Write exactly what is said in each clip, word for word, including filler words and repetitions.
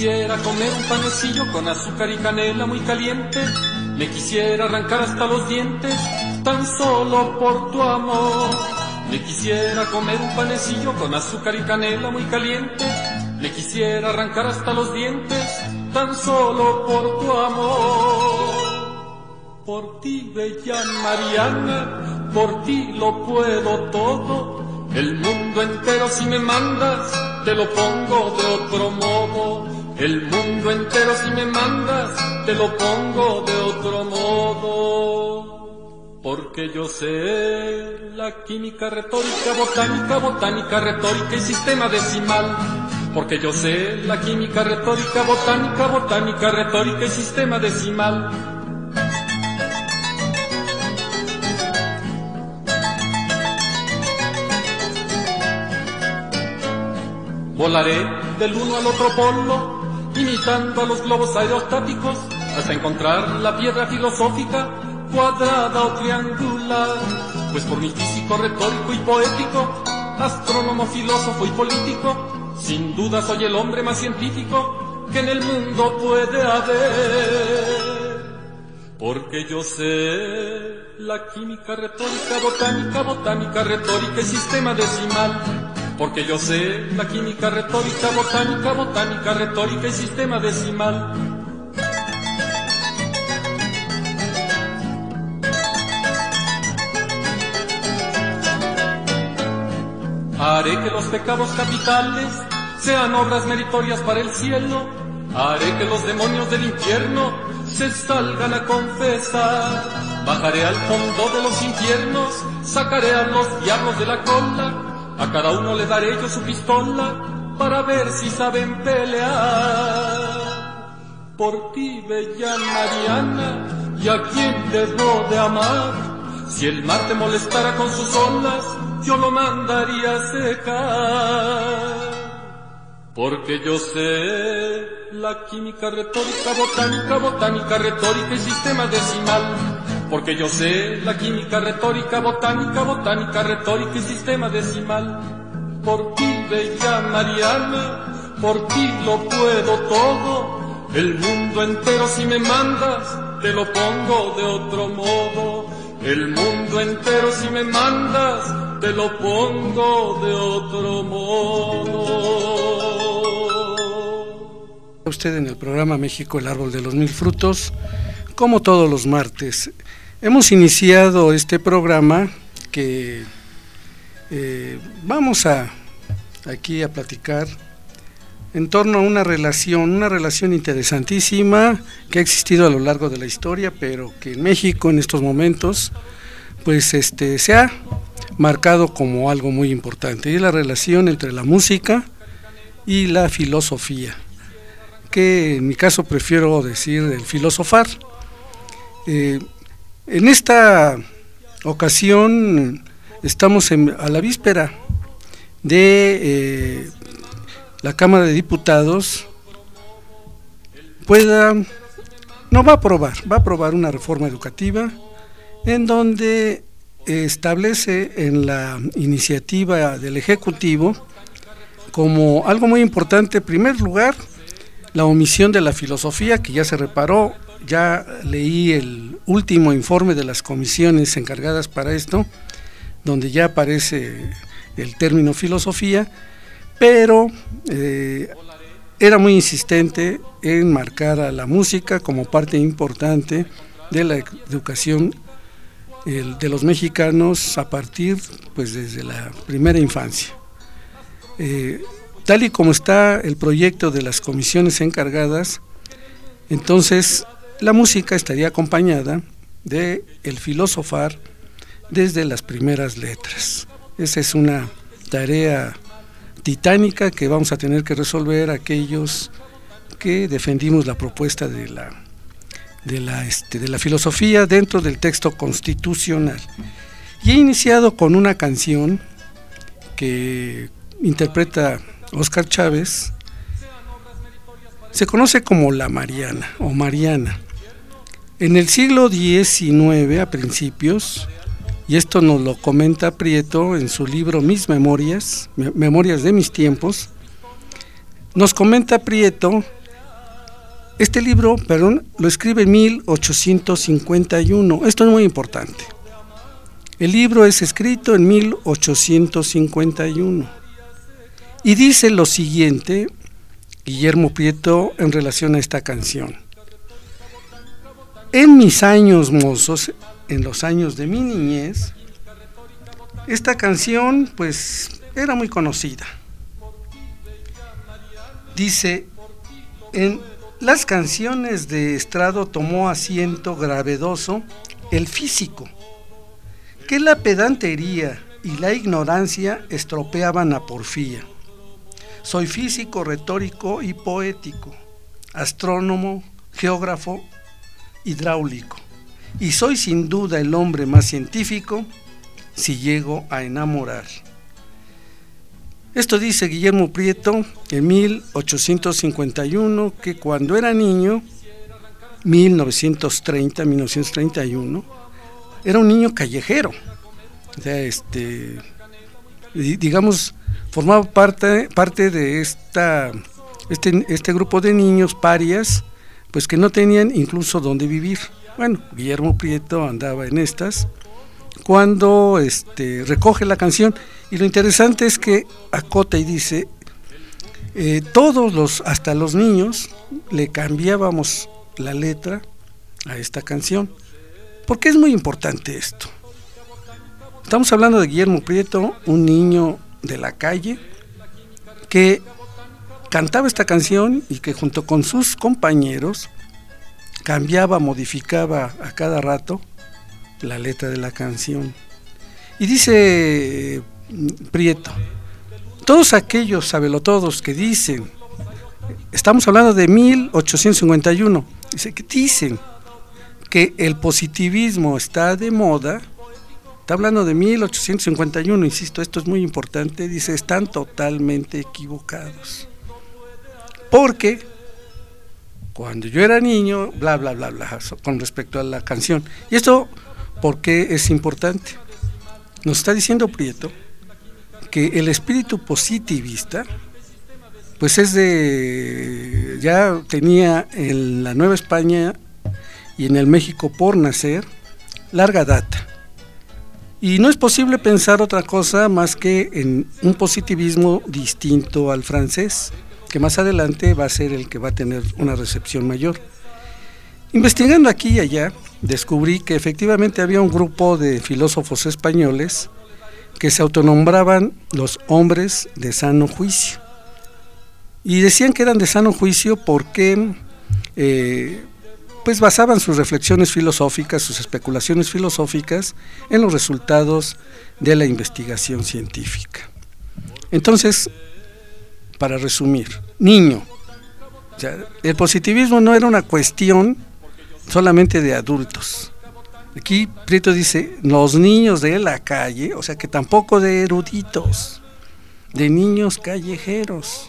quisiera comer un panecillo con azúcar y canela muy caliente, me quisiera arrancar hasta los dientes, tan solo por tu amor. Me quisiera comer un panecillo con azúcar y canela muy caliente, me quisiera arrancar hasta los dientes, tan solo por tu amor. Por ti, bella Mariana, por ti lo puedo todo, el mundo entero si me mandas, te lo pongo de otro modo. El mundo entero si me mandas, te lo pongo de otro modo. Porque yo sé la química, retórica, botánica, botánica, retórica y sistema decimal. Porque yo sé la química, retórica, botánica, botánica, retórica y sistema decimal. Volaré del uno al otro polo, imitando a los globos aerostáticos, hasta encontrar la piedra filosófica, cuadrada o triangular. Pues por mi físico, retórico y poético, astrónomo, filósofo y político, sin duda soy el hombre más científico que en el mundo puede haber. Porque yo sé la química, retórica, botánica, botánica, retórica y sistema decimal. Porque yo sé la química, retórica, botánica, botánica, retórica y sistema decimal. Haré que los pecados capitales sean obras meritorias para el cielo. Haré que los demonios del infierno se salgan a confesar. Bajaré al fondo de los infiernos, sacaré a los diablos de la cola. A cada uno le daré yo su pistola para ver si saben pelear. Por ti, bella Mariana, ¿y a quién debo de amar? Si el mar te molestara con sus olas, yo lo mandaría a secar. Porque yo sé la química, retórica, botánica, botánica, retórica y sistema decimal. Porque yo sé la química, retórica, botánica, botánica, retórica y sistema decimal. Por ti, bella Mariana, por ti lo puedo todo, el mundo entero si me mandas, te lo pongo de otro modo. El mundo entero si me mandas, te lo pongo de otro modo. Usted en el programa México, el árbol de los mil frutos, como todos los martes. Hemos iniciado este programa que eh, vamos a aquí a platicar en torno a una relación, una relación interesantísima que ha existido a lo largo de la historia, pero que en México en estos momentos pues este se ha marcado como algo muy importante, y es la relación entre la música y la filosofía, que en mi caso prefiero decir el filosofar. Eh, En esta ocasión estamos en, a la víspera de eh, la Cámara de Diputados pueda, no va a aprobar, va a aprobar una reforma educativa en donde establece en la iniciativa del Ejecutivo como algo muy importante, en primer lugar, la omisión de la filosofía, que ya se reparó. Ya leí el último informe de las comisiones encargadas para esto, donde ya aparece el término filosofía, pero eh, era muy insistente en marcar a la música como parte importante de la educación el, de los mexicanos a partir, pues, desde la primera infancia. Eh, tal y como está el proyecto de las comisiones encargadas, entonces la música estaría acompañada de el filosofar desde las primeras letras. Esa es una tarea titánica que vamos a tener que resolver aquellos que defendimos la propuesta de la, de la, este, de la filosofía dentro del texto constitucional. Y he iniciado con una canción que interpreta Óscar Chávez, se conoce como La Mariana o Mariana. En el siglo diecinueve, a principios, y esto nos lo comenta Prieto en su libro Mis Memorias, Memorias de mis tiempos, nos comenta Prieto Este libro, perdón, lo escribe en mil ochocientos cincuenta y uno. Esto es muy importante. El libro es escrito en mil ochocientos cincuenta y uno. Y dice lo siguiente, Guillermo Prieto, en relación a esta canción. En mis años mozos, en los años de mi niñez, esta canción pues era muy conocida. Dice, en las canciones de estrado tomó asiento gravedoso el físico, que la pedantería y la ignorancia estropeaban a porfía. Soy físico, retórico y poético, astrónomo, geógrafo, hidráulico, y soy sin duda el hombre más científico si llego a enamorar. Esto dice Guillermo Prieto en mil ochocientos cincuenta y uno, que cuando era niño, mil novecientos treinta, mil novecientos treinta y uno, era un niño callejero. O sea, este, digamos, formaba parte, parte de esta, este, este grupo de niños parias, pues que no tenían incluso dónde vivir. Bueno, Guillermo Prieto andaba en estas cuando este, recoge la canción, y lo interesante es que acota y dice, eh, todos los, hasta los niños, le cambiábamos la letra a esta canción. ¿Por qué es muy importante esto? Estamos hablando de Guillermo Prieto, un niño de la calle que cantaba esta canción y que junto con sus compañeros cambiaba, modificaba a cada rato la letra de la canción. Y dice eh, Prieto, todos aquellos sabelotodos que dicen, estamos hablando de mil ochocientos cincuenta y uno, dice, que dicen que el positivismo está de moda, está hablando de mil ochocientos cincuenta y uno, insisto, esto es muy importante, dice, están totalmente equivocados. Porque cuando yo era niño, bla, bla, bla, bla, con respecto a la canción. Y esto, ¿por qué es importante? Nos está diciendo Prieto que el espíritu positivista, pues es de, ya tenía en la Nueva España y en el México por nacer, larga data. Y no es posible pensar otra cosa más que en un positivismo distinto al francés, que más adelante va a ser el que va a tener una recepción mayor. Investigando aquí y allá, descubrí que efectivamente había un grupo de filósofos españoles que se autonombraban los hombres de sano juicio. Y decían que eran de sano juicio porque eh, pues basaban sus reflexiones filosóficas, sus especulaciones filosóficas en los resultados de la investigación científica. Entonces, para resumir, niño, o sea, el positivismo no era una cuestión solamente de adultos. Aquí Prieto dice, los niños de la calle, o sea que tampoco de eruditos, de niños callejeros.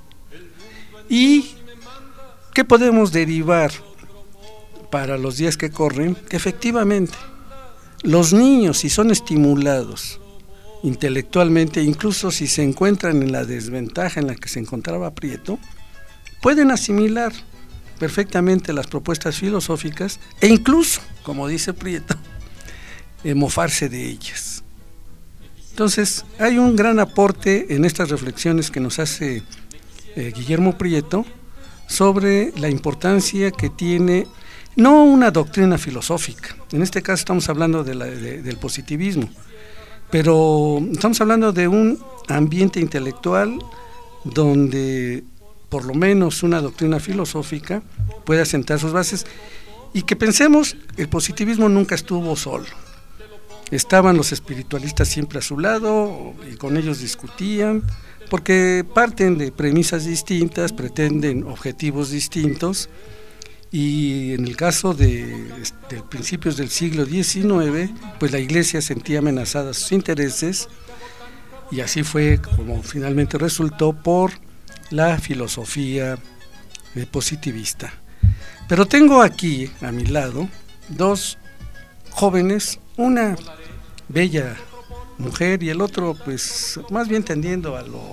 ¿Y qué podemos derivar para los días que corren? Que efectivamente, los niños, si son estimulados intelectualmente, incluso si se encuentran en la desventaja en la que se encontraba Prieto, pueden asimilar perfectamente las propuestas filosóficas e incluso, como dice Prieto, eh, mofarse de ellas. Entonces, hay un gran aporte en estas reflexiones que nos hace eh, Guillermo Prieto sobre la importancia que tiene, no una doctrina filosófica, en este caso estamos hablando de la, de, del positivismo, pero estamos hablando de un ambiente intelectual donde por lo menos una doctrina filosófica puede asentar sus bases, y que pensemos, el positivismo nunca estuvo solo. Estaban los espiritualistas siempre a su lado y con ellos discutían, porque parten de premisas distintas, pretenden objetivos distintos, y en el caso de, de principios del siglo diecinueve, pues la Iglesia sentía amenazadas sus intereses, y así fue como finalmente resultó por la filosofía positivista. Pero tengo aquí a mi lado dos jóvenes, una bella mujer y el otro pues más bien tendiendo a lo,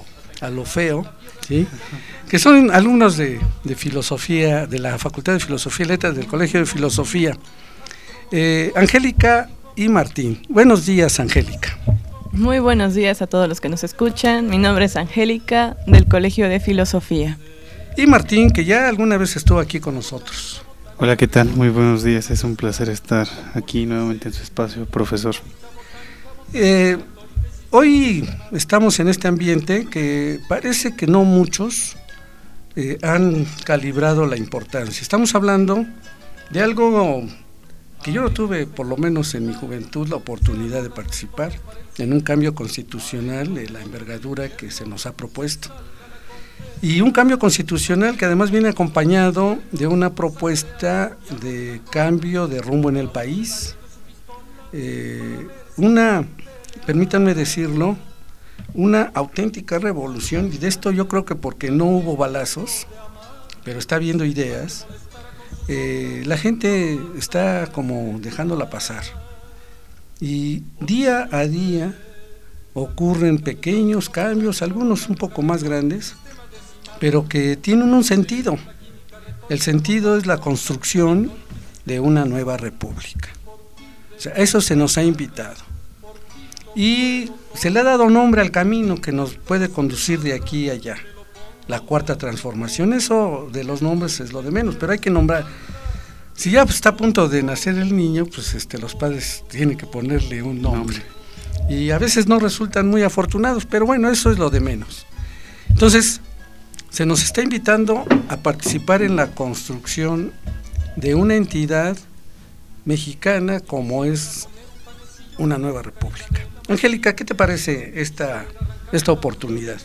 a lo feo, ¿sí? Que son alumnos de, de filosofía, de la Facultad de Filosofía y Letras del Colegio de Filosofía. Eh, Angélica y Martín. Buenos días, Angélica. Muy buenos días a todos los que nos escuchan. Mi nombre es Angélica, del Colegio de Filosofía. Y Martín, que ya alguna vez estuvo aquí con nosotros. Hola, ¿qué tal? Muy buenos días. Es un placer estar aquí nuevamente en su espacio, profesor. Eh, hoy estamos en este ambiente que parece que no muchos eh, han calibrado la importancia. Estamos hablando de algo que yo no tuve, por lo menos en mi juventud, la oportunidad de participar en un cambio constitucional de la envergadura que se nos ha propuesto. Y un cambio constitucional que además viene acompañado de una propuesta de cambio de rumbo en el país, eh, una, permítanme decirlo, una auténtica revolución, y de esto yo creo que porque no hubo balazos, pero está habiendo ideas. Eh, la gente está como dejándola pasar y día a día ocurren pequeños cambios, algunos un poco más grandes, pero que tienen un sentido. El sentido es la construcción de una nueva república. O sea, eso se nos ha invitado y se le ha dado nombre al camino que nos puede conducir de aquí a allá. La cuarta transformación, eso de los nombres es lo de menos, pero hay que nombrar. Si ya pues, está a punto de nacer el niño, pues este, los padres tienen que ponerle un nombre. Y a veces no resultan muy afortunados, pero bueno, eso es lo de menos. Entonces, se nos está invitando a participar en la construcción de una entidad mexicana como es una nueva república. Angélica, ¿qué te parece esta, esta oportunidad?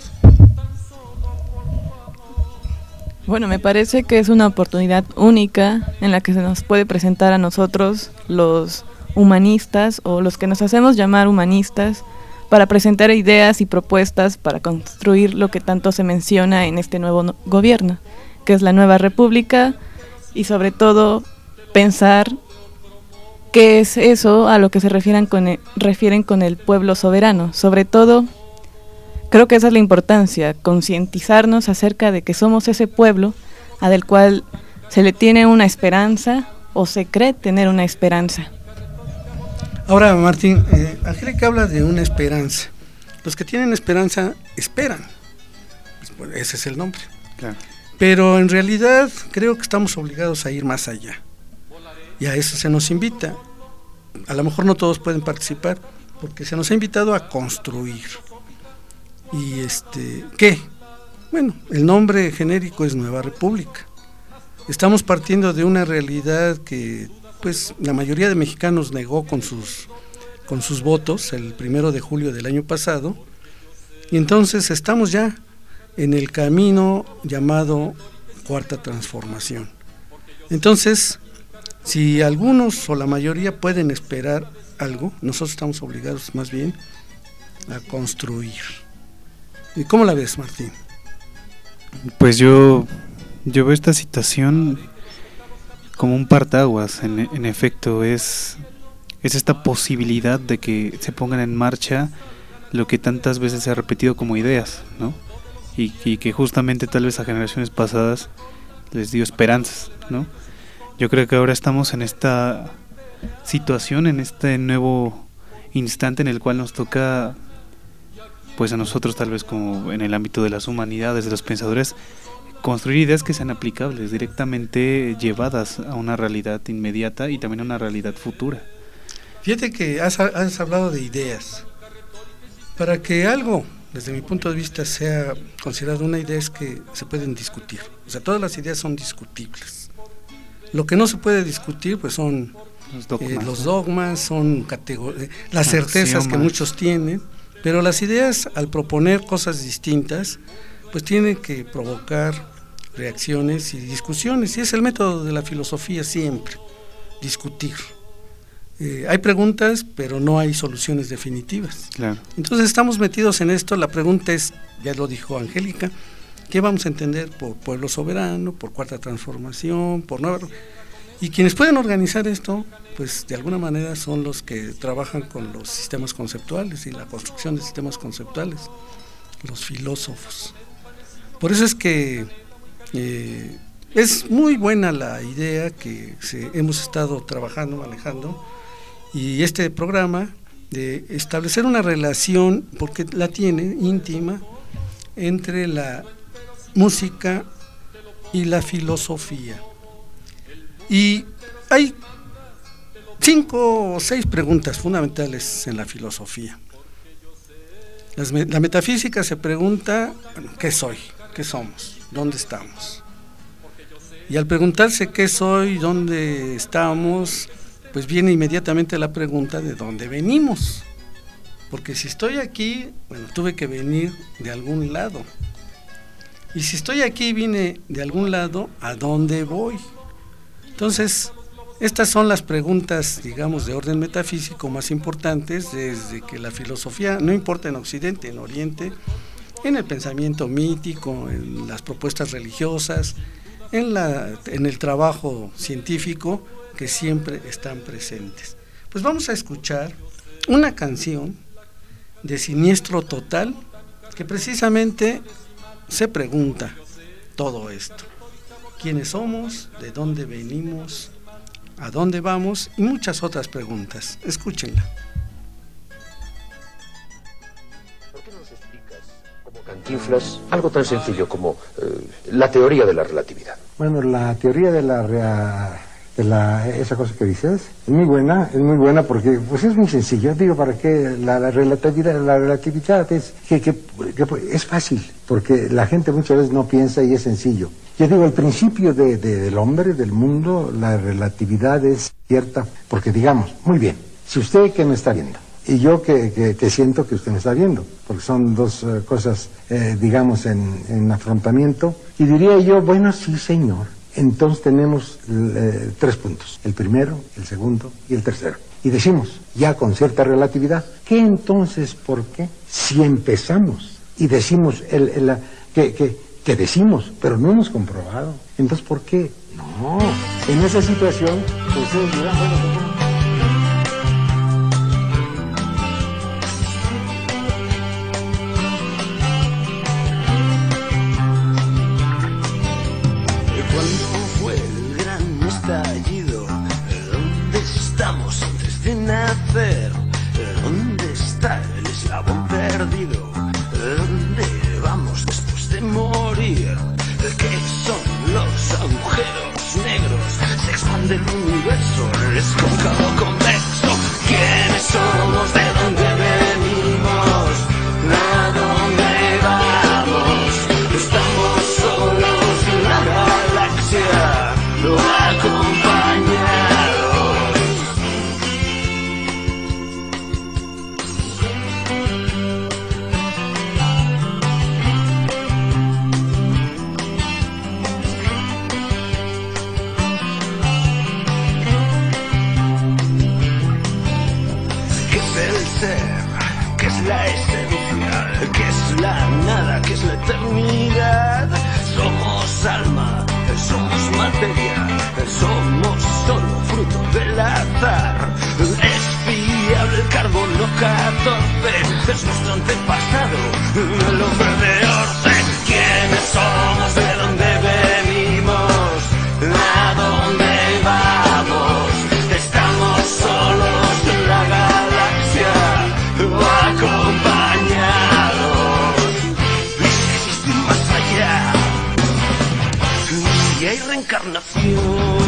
Bueno, me parece que es una oportunidad única en la que se nos puede presentar a nosotros, los humanistas o los que nos hacemos llamar humanistas, para presentar ideas y propuestas para construir lo que tanto se menciona en este nuevo no- gobierno, que es la nueva república, y sobre todo pensar qué es eso a lo que se refieren con el, refieren con el pueblo soberano. Sobre todo, creo que esa es la importancia, concientizarnos acerca de que somos ese pueblo a del cual se le tiene una esperanza o se cree tener una esperanza. Ahora, Martín, eh, Angélica habla de una esperanza. Los que tienen esperanza, esperan. Pues, ese es el nombre. Claro. Pero en realidad creo que estamos obligados a ir más allá. Y a eso se nos invita. A lo mejor no todos pueden participar, porque se nos ha invitado a construir. Y este, ¿qué? Bueno, el nombre genérico es Nueva República. Estamos partiendo de una realidad que pues la mayoría de mexicanos negó con sus, con sus votos el primero de julio del año pasado, y entonces estamos ya en el camino llamado Cuarta Transformación. Entonces, si algunos o la mayoría pueden esperar algo, nosotros estamos obligados más bien a construir. ¿Y cómo la ves, Martín? Pues yo, yo veo esta situación como un partaguas. En, en efecto, es, es esta posibilidad de que se pongan en marcha lo que tantas veces se ha repetido como ideas, ¿no? Y, y que justamente tal vez a generaciones pasadas les dio esperanzas, ¿no? Yo creo que ahora estamos en esta situación, en este nuevo instante en el cual nos toca, pues a nosotros tal vez como en el ámbito de las humanidades, de los pensadores, construir ideas que sean aplicables, directamente llevadas a una realidad inmediata y también a una realidad futura. Fíjate que has, has hablado de ideas. Para que algo, desde mi punto de vista, sea considerado una idea es que se pueden discutir. O sea, todas las ideas son discutibles. Lo que no se puede discutir pues son los dogmas, eh, los dogmas son categor- las certezas axiomas que muchos tienen, pero las ideas, al proponer cosas distintas, pues tienen que provocar reacciones y discusiones, y es el método de la filosofía siempre, discutir. Eh, hay preguntas, pero no hay soluciones definitivas. Claro. Entonces estamos metidos en esto. La pregunta es, ya lo dijo Angélica, ¿qué vamos a entender por pueblo soberano, por cuarta transformación, por nueva? Y quienes pueden organizar esto, pues de alguna manera son los que trabajan con los sistemas conceptuales y la construcción de sistemas conceptuales. los filósofos. Por eso es que eh, es muy buena la idea que se, hemos estado trabajando, manejando, y este programa de establecer una relación, porque la tiene íntima, entre la música y la filosofía. Y hay cinco o seis preguntas fundamentales en la filosofía. Las, la metafísica se pregunta, bueno, ¿qué soy? ¿Qué somos? ¿Dónde estamos? Y al preguntarse qué soy, dónde estamos, pues viene inmediatamente la pregunta de dónde venimos. Porque si estoy aquí, bueno, tuve que venir de algún lado. Y si estoy aquí, vine de algún lado, ¿a dónde voy? Entonces, estas son las preguntas, digamos, de orden metafísico más importantes desde que la filosofía, no importa en Occidente, en Oriente, en el pensamiento mítico, en las propuestas religiosas, en, la, en el trabajo científico, que siempre están presentes. Pues vamos a escuchar una canción de Siniestro Total, que precisamente se pregunta todo esto. ¿Quiénes somos? ¿De dónde venimos? ¿A dónde vamos? Y muchas otras preguntas. Escúchenla. ¿Por qué no nos explicas, como Cantinflas, algo tan sencillo como eh, la teoría de la relatividad? Bueno, la teoría de la, rea, de la esa cosa que dices es muy buena, es muy buena porque pues es muy sencillo. Digo, para qué la, la relatividad, la relatividad es que, que, que es fácil, porque la gente muchas veces no piensa y es sencillo. Yo digo, el principio de, de, del hombre, del mundo, la relatividad es cierta, porque digamos, muy bien, si usted que me está viendo, y yo que, que, que siento que usted me está viendo, porque son dos uh, cosas, eh, digamos, en, en afrontamiento, y diría yo, bueno, sí señor, entonces tenemos eh, tres puntos, el primero, el segundo y el tercero. Y decimos, ya con cierta relatividad, ¿qué entonces, por qué? Si empezamos y decimos el, el, que... que que decimos, pero no hemos comprobado. Entonces, ¿por qué? No, en esa situación, ustedes dirán, bueno, ¿cómo? ¿Cuándo fue el gran estallido? ¿Dónde estamos antes de nacer? ¿Dónde está el eslabón perdido? ¿Dónde vamos después de morir? ¿Qué son los agujeros negros? Se expande el universo, es cóncavo convexo. ¿Quiénes somos? ¿De dónde venimos? ¿A dónde vamos? Estamos solos en la galaxia, acompañados. ¿Qué es la esencia? ¿Qué es la nada? ¿Qué es la eternidad? Somos alma, somos materia, somos solo fruto del azar. Es fiable el carbono catorce, es nuestro antepasado, el hombre de Orce. ¿Quiénes somos? ¿De dónde venimos? ¿A dónde vamos? Estamos solos en la galaxia, acompañados. Y si existe un más allá, y hay reencarnación.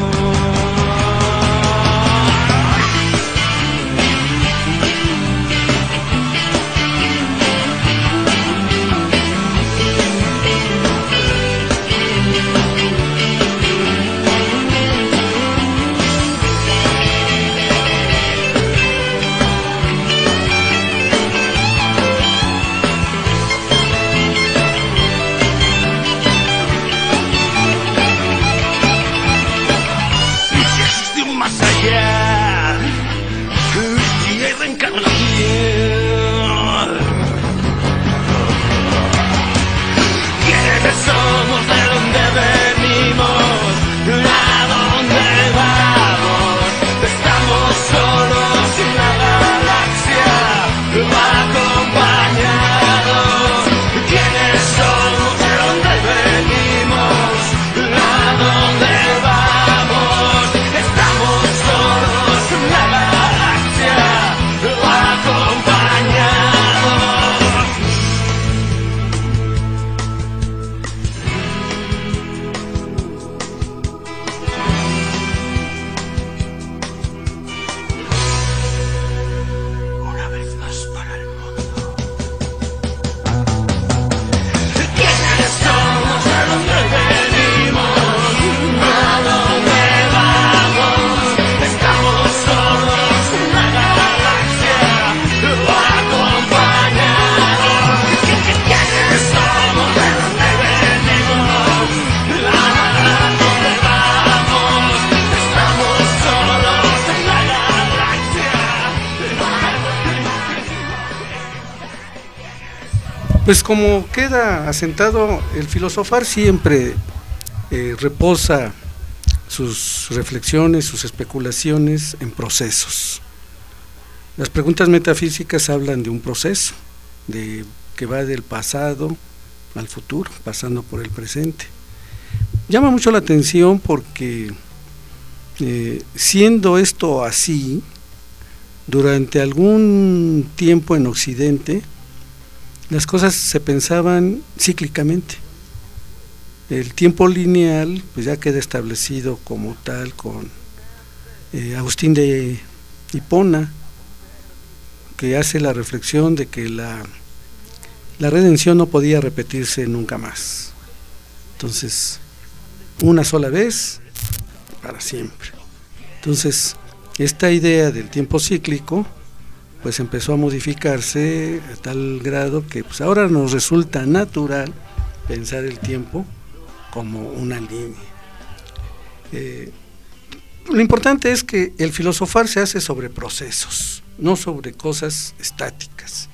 Pues como queda asentado, el filosofar siempre eh, reposa sus reflexiones, sus especulaciones en procesos. Las preguntas metafísicas hablan de un proceso, de que va del pasado al futuro, pasando por el presente. Llama mucho la atención porque eh, siendo esto así, durante algún tiempo en Occidente, las cosas se pensaban cíclicamente. El tiempo lineal pues ya queda establecido como tal con eh, Agustín de Hipona, que hace la reflexión de que la, la redención no podía repetirse nunca más. Entonces, una sola vez, para siempre. Entonces, esta idea del tiempo cíclico pues empezó a modificarse a tal grado que pues ahora nos resulta natural pensar el tiempo como una línea. Eh, lo importante es que el filosofar se hace sobre procesos, no sobre cosas estáticas.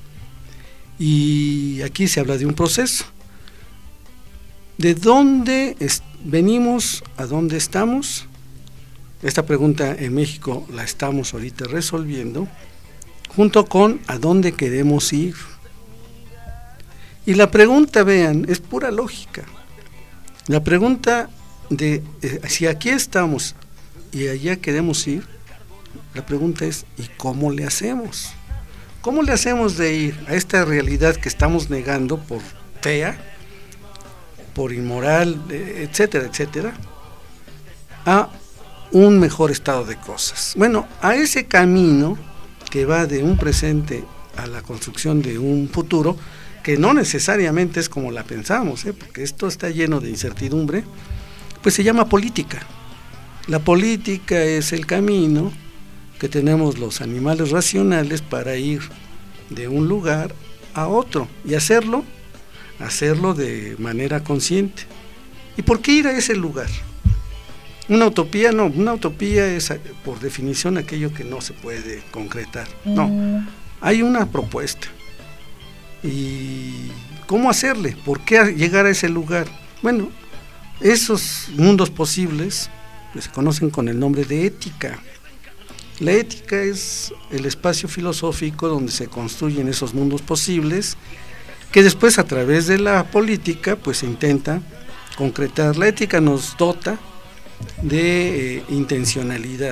Y aquí se habla de un proceso. ¿De dónde es, venimos a dónde estamos? Esta pregunta en México la estamos ahorita resolviendo, junto con a dónde queremos ir. Y la pregunta, vean, es pura lógica. La pregunta de eh, si aquí estamos y allá queremos ir, la pregunta es ¿y cómo le hacemos? ¿Cómo le hacemos de ir a esta realidad que estamos negando por fea, por inmoral, etcétera, etcétera, a un mejor estado de cosas? Bueno, a ese camino que va de un presente a la construcción de un futuro, que no necesariamente es como la pensamos, ¿eh? Porque esto está lleno de incertidumbre, pues se llama política. La política es el camino que tenemos los animales racionales para ir de un lugar a otro y hacerlo, hacerlo de manera consciente. ¿Y por qué ir a ese lugar? Una utopía, no, una utopía es por definición aquello que no se puede concretar. No, hay una propuesta. ¿Y cómo hacerle? ¿Por qué llegar a ese lugar? Bueno, esos mundos posibles pues, se conocen con el nombre de ética. La ética es el espacio filosófico donde se construyen esos mundos posibles, que después a través de la política pues se intenta concretar. La ética nos dota de eh, intencionalidad.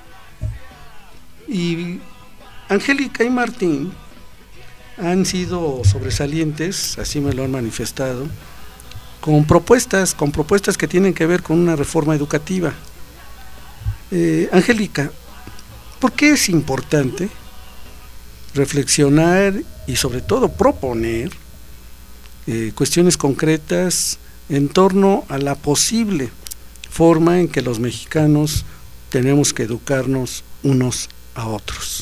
Y Angélica y Martín han sido sobresalientes, así me lo han manifestado, con propuestas, con propuestas que tienen que ver con una reforma educativa. Eh, Angélica, ¿por qué es importante reflexionar y sobre todo proponer eh, cuestiones concretas en torno a la posible forma en que los mexicanos tenemos que educarnos unos a otros?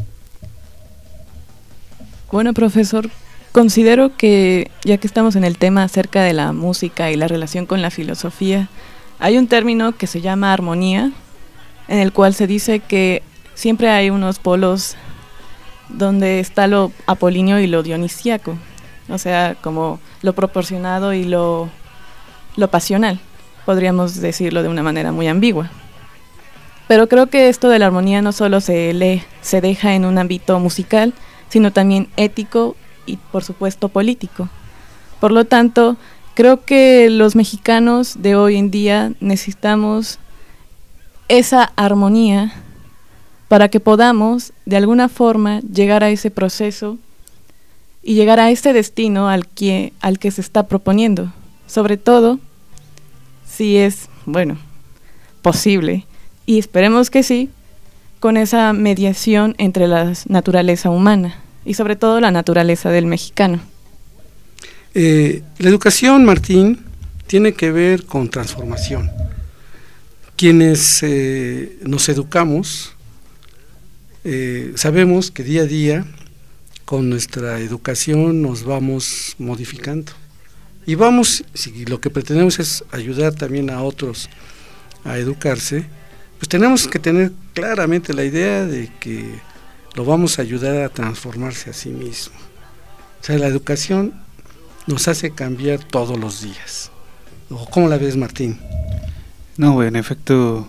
Bueno, profesor, considero que ya que estamos en el tema acerca de la música y la relación con la filosofía, hay un término que se llama armonía, en el cual se dice que siempre hay unos polos donde está lo apolíneo y lo dionisíaco, o sea, como lo proporcionado y lo, lo pasional, podríamos decirlo de una manera muy ambigua. Pero creo que esto de la armonía no solo se lee, se deja en un ámbito musical, sino también ético y por supuesto político. Por lo tanto, creo que los mexicanos de hoy en día necesitamos esa armonía para que podamos de alguna forma llegar a ese proceso y llegar a ese destino al que, al que se está proponiendo, sobre todo si es, bueno, posible, y esperemos que sí, con esa mediación entre la naturaleza humana y sobre todo la naturaleza del mexicano. Eh, la educación, Martín, tiene que ver con transformación. Quienes eh, nos educamos, eh, sabemos que día a día con nuestra educación nos vamos modificando y vamos, si lo que pretendemos es ayudar también a otros a educarse, pues tenemos que tener claramente la idea de que lo vamos a ayudar a transformarse a sí mismo. O sea, la educación nos hace cambiar todos los días. ¿Cómo la ves, Martín? No, en efecto,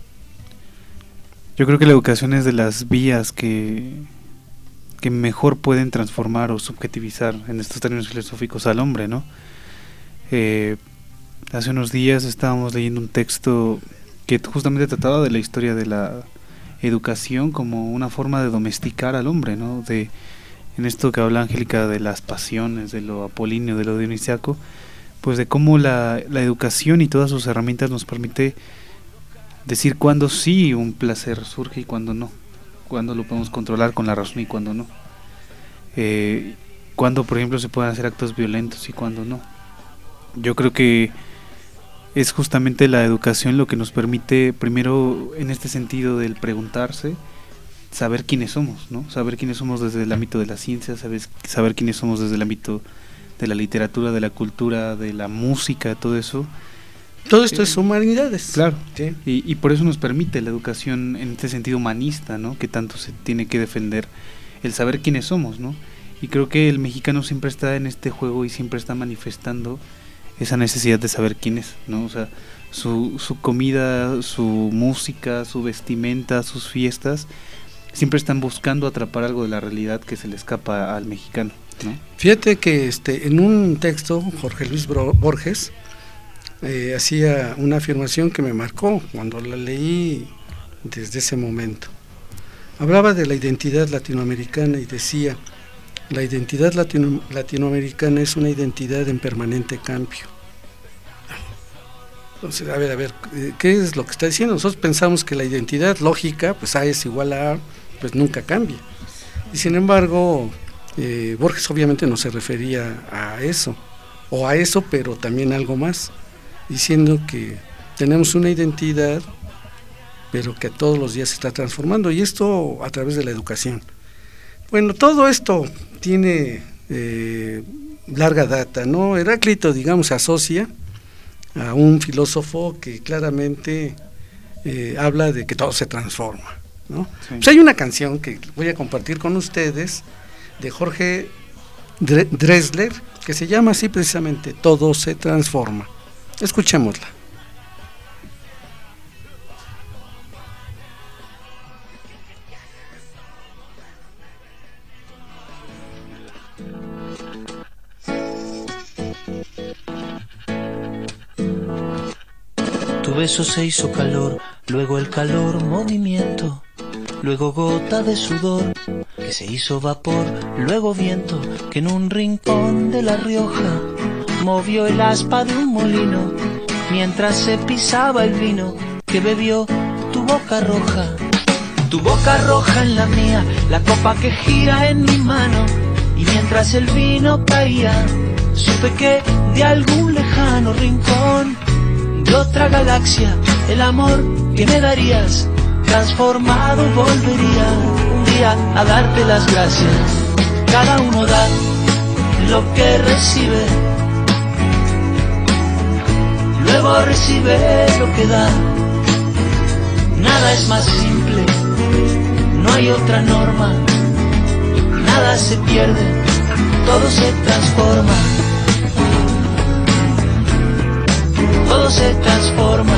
yo creo que la educación es de las vías que, que mejor pueden transformar o subjetivizar, en estos términos filosóficos, al hombre, ¿no? Eh, hace unos días estábamos leyendo un texto que justamente trataba de la historia de la educación como una forma de domesticar al hombre, ¿no? De, en esto que habla Angélica de las pasiones, de lo apolíneo, de lo dionisiaco, pues de cómo la, la educación y todas sus herramientas nos permite decir cuándo sí un placer surge y cuándo no, cuándo lo podemos controlar con la razón y cuándo no, eh, cuándo por ejemplo se pueden hacer actos violentos y cuándo no. Yo creo que es justamente la educación lo que nos permite, primero en este sentido del preguntarse, saber quiénes somos, ¿no? Saber quiénes somos desde el ámbito de la ciencia, saber, saber quiénes somos desde el ámbito de la literatura, de la cultura, de la música, todo eso. Todo esto eh, es humanidades. Claro, sí. y, y por eso nos permite la educación en este sentido humanista, ¿no? Que tanto se tiene que defender, el saber quiénes somos, ¿no? Y creo que el mexicano siempre está en este juego y siempre está manifestando esa necesidad de saber quién es, ¿no? O sea, su, su comida, su música, su vestimenta, sus fiestas, siempre están buscando atrapar algo de la realidad que se le escapa al mexicano, ¿no? Fíjate que este en un texto Jorge Luis Borges eh, hacía una afirmación que me marcó cuando la leí desde ese momento. Hablaba de la identidad latinoamericana y decía: la identidad latino, latinoamericana es una identidad en permanente cambio. Entonces, a ver, a ver, ¿qué es lo que está diciendo? Nosotros pensamos que la identidad lógica, pues A es igual a A, pues nunca cambia. Y sin embargo, eh, Borges obviamente no se refería a eso, o a eso, pero también algo más, diciendo que tenemos una identidad, pero que todos los días se está transformando, y esto a través de la educación. Bueno, todo esto tiene eh, larga data, ¿no? Heráclito, digamos, se asocia a un filósofo que claramente eh, habla de que todo se transforma, ¿no? Sí. Pues hay una canción que voy a compartir con ustedes de Jorge Drexler que se llama así precisamente, Todo se transforma. Escuchémosla. Tu beso se hizo calor, luego el calor movimiento, luego gota de sudor que se hizo vapor, luego viento que en un rincón de La Rioja movió el aspa de un molino mientras se pisaba el vino que bebió tu boca roja. Tu boca roja en la mía, la copa que gira en mi mano, y mientras el vino caía supe que de algún lejano rincón de otra galaxia, el amor que me darías, transformado volvería un día a darte las gracias. Cada uno da lo que recibe, luego recibe lo que da. Nada es más simple, no hay otra norma, nada se pierde, todo se transforma. Todo se transforma.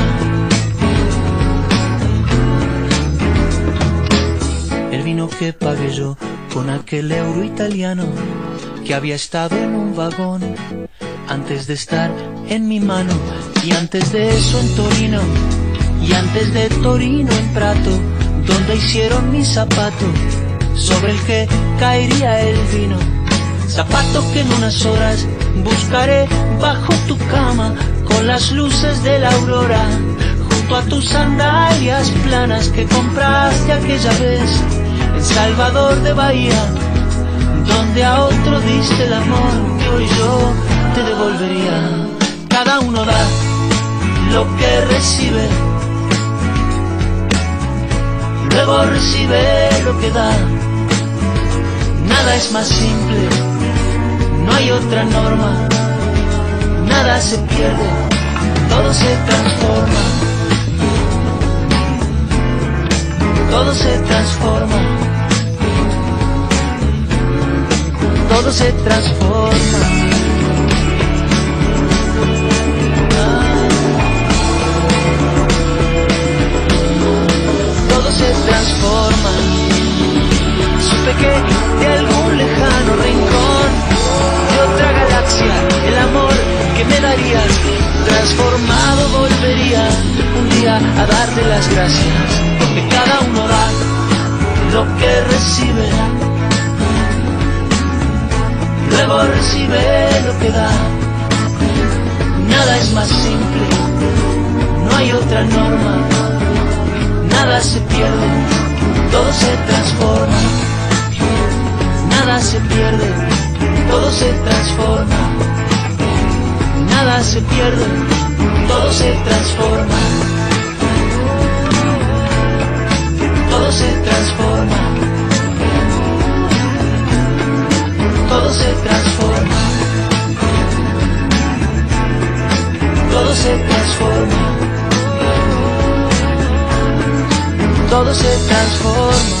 El vino que pagué yo con aquel euro italiano que había estado en un vagón antes de estar en mi mano, y antes de eso en Torino, y antes de Torino en Prato, donde hicieron mi zapato sobre el que caería el vino. Zapato que en unas horas buscaré bajo tu cama, con las luces de la aurora, junto a tus sandalias planas que compraste aquella vez en Salvador de Bahía, donde a otro diste el amor que hoy yo te devolvería. Cada uno da lo que recibe, luego recibe lo que da. Nada es más simple, no hay otra norma, nada se pierde, todo se transforma. Todo se transforma. Todo se transforma. darte las gracias, porque cada uno da lo que recibe, luego recibe lo que da. Nada es más simple, no hay otra norma, nada se pierde, todo se transforma. Nada se pierde, todo se transforma. Nada se pierde, todo se transforma. Todo se transforma. Todo se transforma. Todo se transforma. Todo se transforma.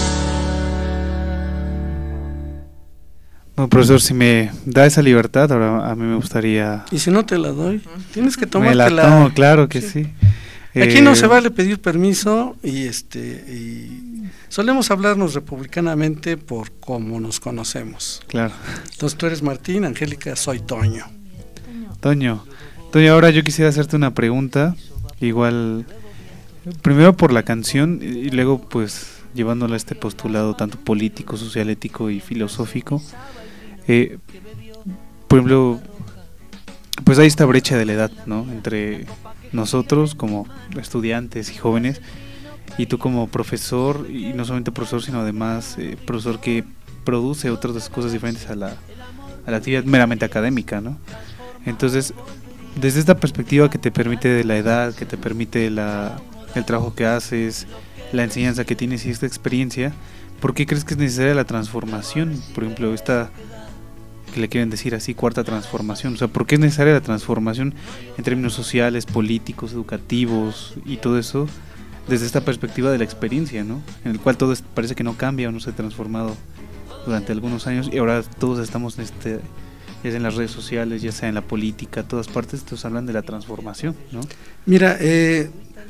Bueno, profesor, si me da esa libertad, ahora a mí me gustaría... Y si no te la doy, tienes que Me tomártela. la tomo, claro que sí. sí. Aquí eh, no se vale pedir permiso y este y solemos hablarnos republicanamente por cómo nos conocemos. Claro. Entonces tú eres Martín, Angélica, soy Toño. Toño, Toño, ahora yo quisiera hacerte una pregunta, igual, primero por la canción y luego pues llevándola a este postulado tanto político, social, ético y filosófico. Eh, por ejemplo, pues hay esta brecha de la edad, ¿no? Entre nosotros como estudiantes y jóvenes y tú como profesor, y no solamente profesor sino además eh, profesor que produce otras cosas diferentes a la, a la actividad meramente académica, ¿no? Entonces, desde esta perspectiva que te permite de la edad, que te permite la, el trabajo que haces, la enseñanza que tienes y esta experiencia, ¿por qué crees que es necesaria la transformación? Por ejemplo, esta que le quieren decir así, cuarta transformación. O sea, ¿por qué es necesaria la transformación en términos sociales, políticos, educativos y todo eso desde esta perspectiva de la experiencia, ¿no? En el cual todo es, parece que no cambia o no se ha transformado durante algunos años y ahora todos estamos en este, ya sea en las redes sociales, ya sea en la política, todas partes, todos hablan de la transformación, ¿no? Mira, eh,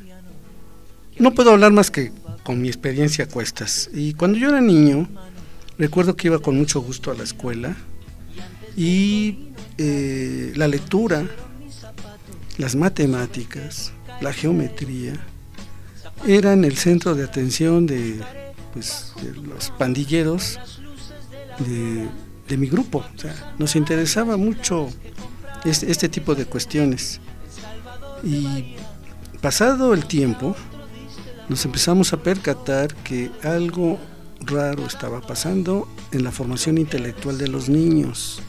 no puedo hablar más que con mi experiencia a cuestas. Y cuando yo era niño, recuerdo que iba con mucho gusto a la escuela y eh, la lectura, las matemáticas, la geometría eran el centro de atención de, pues, de los pandilleros de, de mi grupo. O sea, nos interesaba mucho este, este tipo de cuestiones. Y pasado el tiempo, nos empezamos a percatar que algo raro estaba pasando en la formación intelectual de los niños,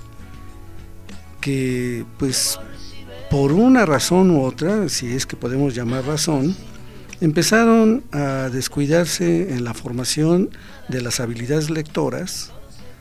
que pues por una razón u otra, si es que podemos llamar razón, empezaron a descuidarse en la formación de las habilidades lectoras,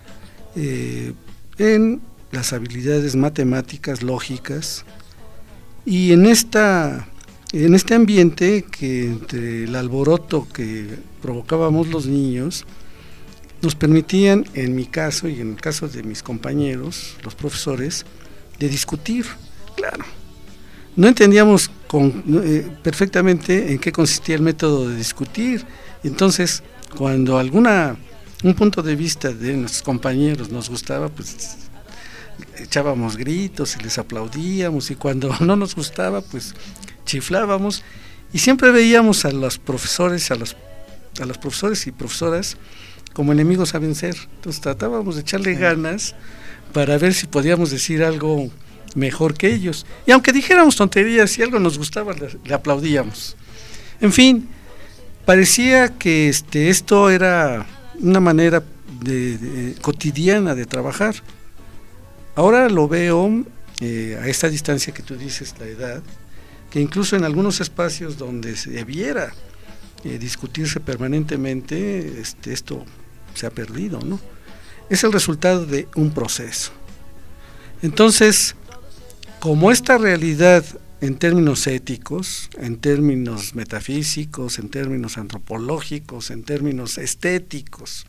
eh, en las habilidades matemáticas, lógicas, y en esta en este ambiente que entre el alboroto que provocábamos los niños nos permitían, en mi caso y en el caso de mis compañeros, los profesores, de discutir. Claro, no entendíamos con, eh, perfectamente en qué consistía el método de discutir. Entonces, cuando alguna un punto de vista de nuestros compañeros nos gustaba, pues echábamos gritos y les aplaudíamos, y cuando no nos gustaba, pues chiflábamos, y siempre veíamos a los profesores, a los, a los profesores y profesoras como enemigos a vencer. Entonces tratábamos de echarle ganas para ver si podíamos decir algo mejor que ellos, y aunque dijéramos tonterías, si algo nos gustaba, le, le aplaudíamos. En fin, parecía que este esto era una manera de, de, cotidiana de trabajar. Ahora lo veo eh, a esta distancia que tú dices, la edad, que incluso en algunos espacios donde se debiera eh, discutirse permanentemente, este, esto se ha perdido, ¿no? Es el resultado de un proceso. Entonces, como esta realidad en términos éticos, en términos metafísicos, en términos antropológicos, en términos estéticos,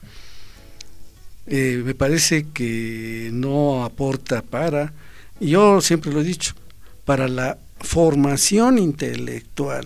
eh, me parece que no aporta para, y yo siempre lo he dicho, para la formación intelectual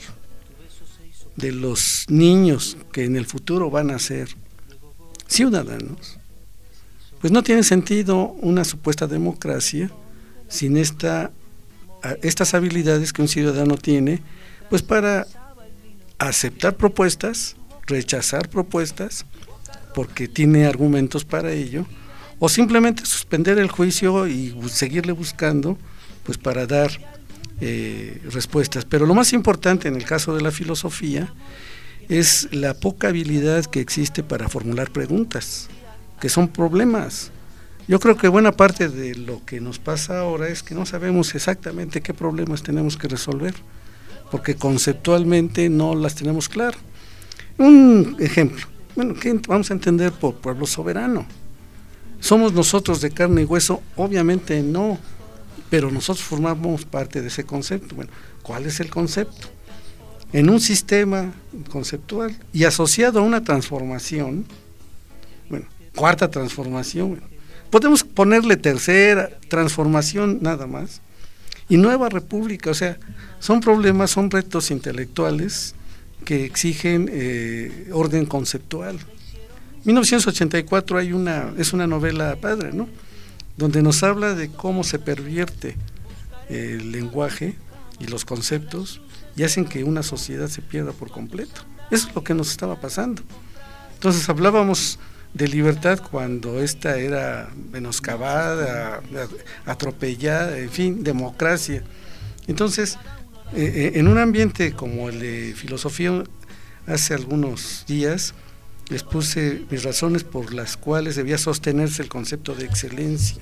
de los niños que en el futuro van a ser ciudadanos, pues no tiene sentido una supuesta democracia sin esta, estas habilidades que un ciudadano tiene, pues para aceptar propuestas, rechazar propuestas, porque tiene argumentos para ello, o simplemente suspender el juicio y seguirle buscando, pues para dar eh, respuestas. Pero lo más importante en el caso de la filosofía es la poca habilidad que existe para formular preguntas, que son problemas. Yo creo que buena parte de lo que nos pasa ahora es que no sabemos exactamente qué problemas tenemos que resolver, porque conceptualmente no las tenemos claras. Un ejemplo, bueno, ¿qué vamos a entender por pueblo soberano? ¿Somos nosotros de carne y hueso? Obviamente no, pero nosotros formamos parte de ese concepto. Bueno, ¿cuál es el concepto? En un sistema conceptual y asociado a una transformación, bueno, cuarta transformación, bueno, podemos ponerle tercera transformación nada más, y nueva república. O sea, son problemas, son retos intelectuales que exigen eh, orden conceptual. mil novecientos ochenta y cuatro hay una, es una novela padre, ¿no?, donde nos habla de cómo se pervierte el lenguaje y los conceptos y hacen que una sociedad se pierda por completo. Eso es lo que nos estaba pasando. Entonces hablábamos de libertad cuando esta era menoscabada, atropellada, en fin, democracia. Entonces, eh, en un ambiente como el de filosofía, hace algunos días les puse mis razones por las cuales debía sostenerse el concepto de excelencia,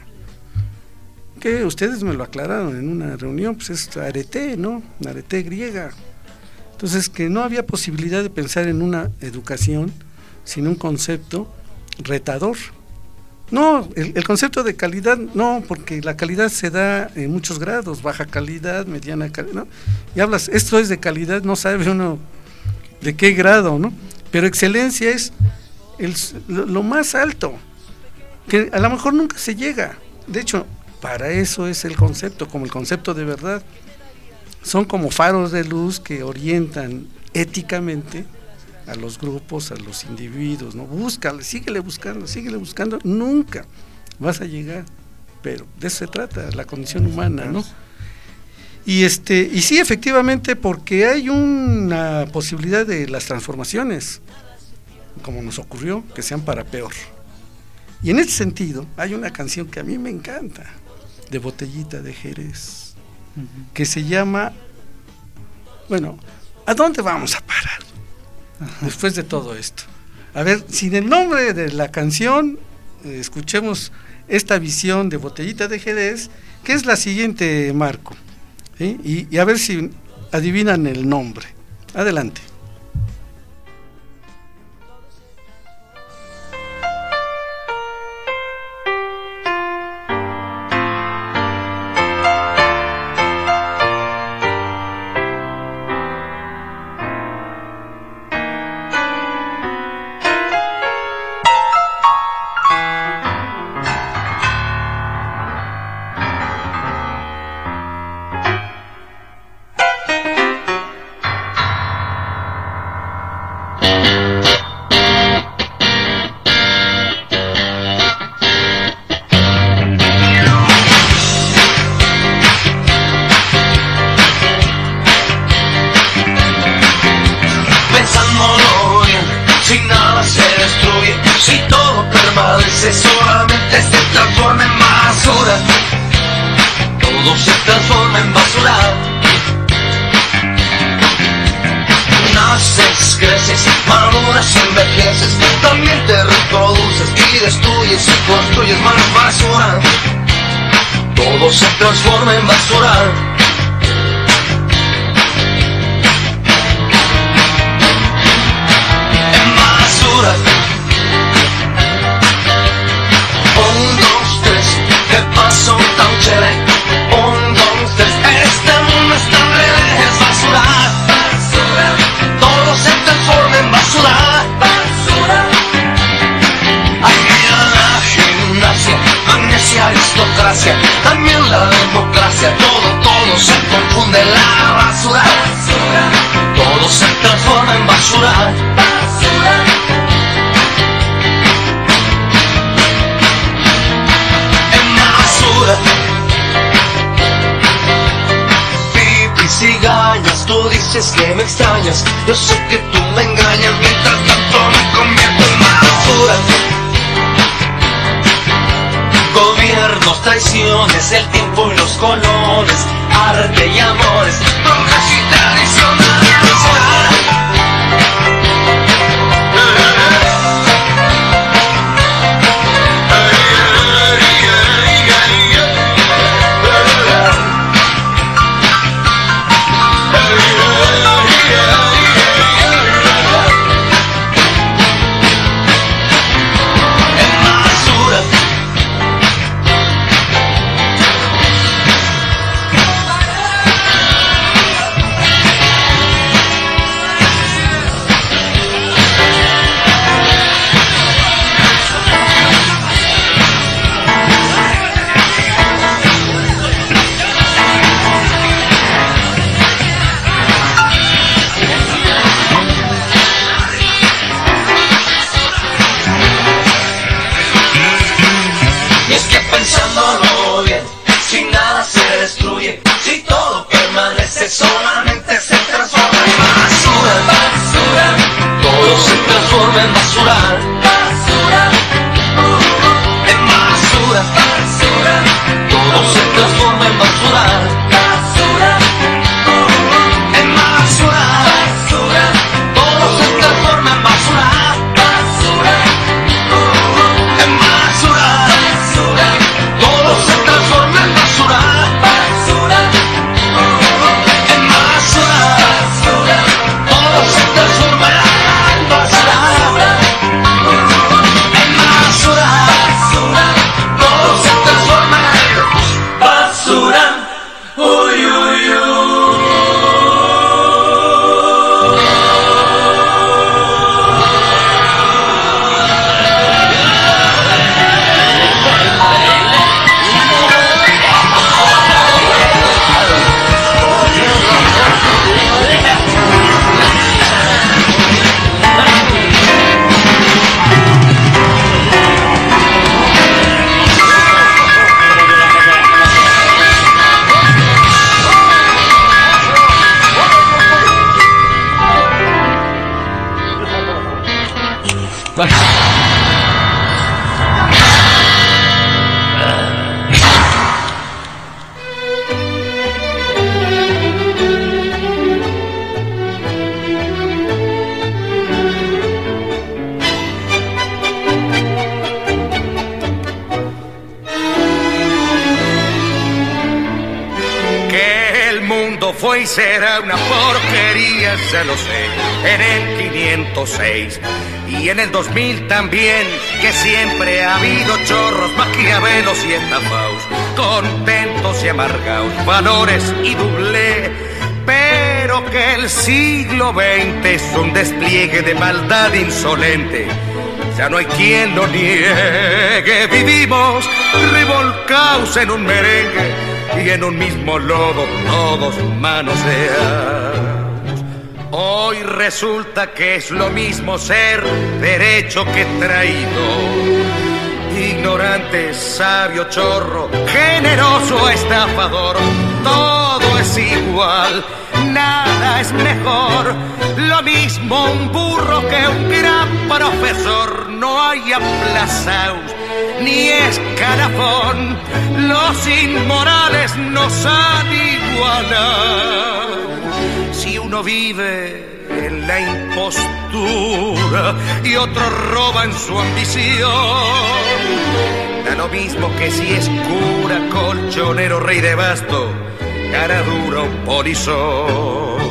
que ustedes me lo aclararon en una reunión, pues es arete, ¿no?, una arete griega. Entonces, que no había posibilidad de pensar en una educación sin un concepto retador. No, el, el concepto de calidad, no, porque la calidad se da en muchos grados, baja calidad, mediana calidad, ¿no? Y hablas, esto es de calidad, no sabe uno de qué grado, ¿no? Pero excelencia es el, lo, lo más alto, que a lo mejor nunca se llega. De hecho, para eso es el concepto, como el concepto de verdad. Son como faros de luz que orientan éticamente a los grupos, a los individuos, ¿no? Búscale, síguele buscando, síguele buscando, nunca vas a llegar, pero de eso se trata, la condición humana, ¿no? Y este, y sí, efectivamente, porque hay una posibilidad de las transformaciones, como nos ocurrió, que sean para peor. Y en ese sentido, hay una canción que a mí me encanta, de Botellita de Jerez, uh-huh, que se llama, bueno, ¿a dónde vamos a parar después de todo esto? A ver, sin el nombre de la canción, eh, escuchemos esta visión de Botellita de Jerez, que es la siguiente, Marco, ¿sí? y, y a ver si adivinan el nombre. Adelante. Transforma en basura. En basura. Un, dos, tres, ¿qué pasó tan chévere? Un, dos, tres, este mundo es tan breve, es basura. Basura. Todo se transforma en basura. Basura. Aquí la gimnasia, amnesia, aristocracia, también la democracia, todo, todo se confunde en la basura. Basura. Todo se transforma en basura. Basura. En basura. Pipis y gallas, tú dices dices que me extrañas, yo sé que tú me engañas, mientras tanto me convierto en basura. Gobiernos, traiciones, el tiempo y los colores, arte y amores, broncas y tradiciones. Solamente se transforma en basura, basura. Todo se transforma en basura, basura. En basura, basura. Todo se transforma en basura, basura. En basura, basura. Todo se transforma en basura, basura. En basura, basura. Todo se transforma en basura, basura. Fue y será una porquería, ya lo sé, en el quinientos seis y en el dos mil también, que siempre ha habido chorros, maquiavelos y estafaos, contentos y amargaos, valores y doblé, pero que el siglo veinte es un despliegue de maldad insolente. Ya no hay quien lo niegue, vivimos revolcados en un merengue y en un mismo lodo todos manoseamos. Hoy resulta que es lo mismo ser derecho que traído, ignorante, sabio, chorro, generoso, estafador, todo es igual, nada es mejor, lo mismo un burro que un gran profesor, no hay aplazaos ni escalafón, los inmorales nos han igualado. Si uno vive en la impostura y otro roba en su ambición, da lo mismo que si es cura, colchonero, rey de basto, cara dura o polizón.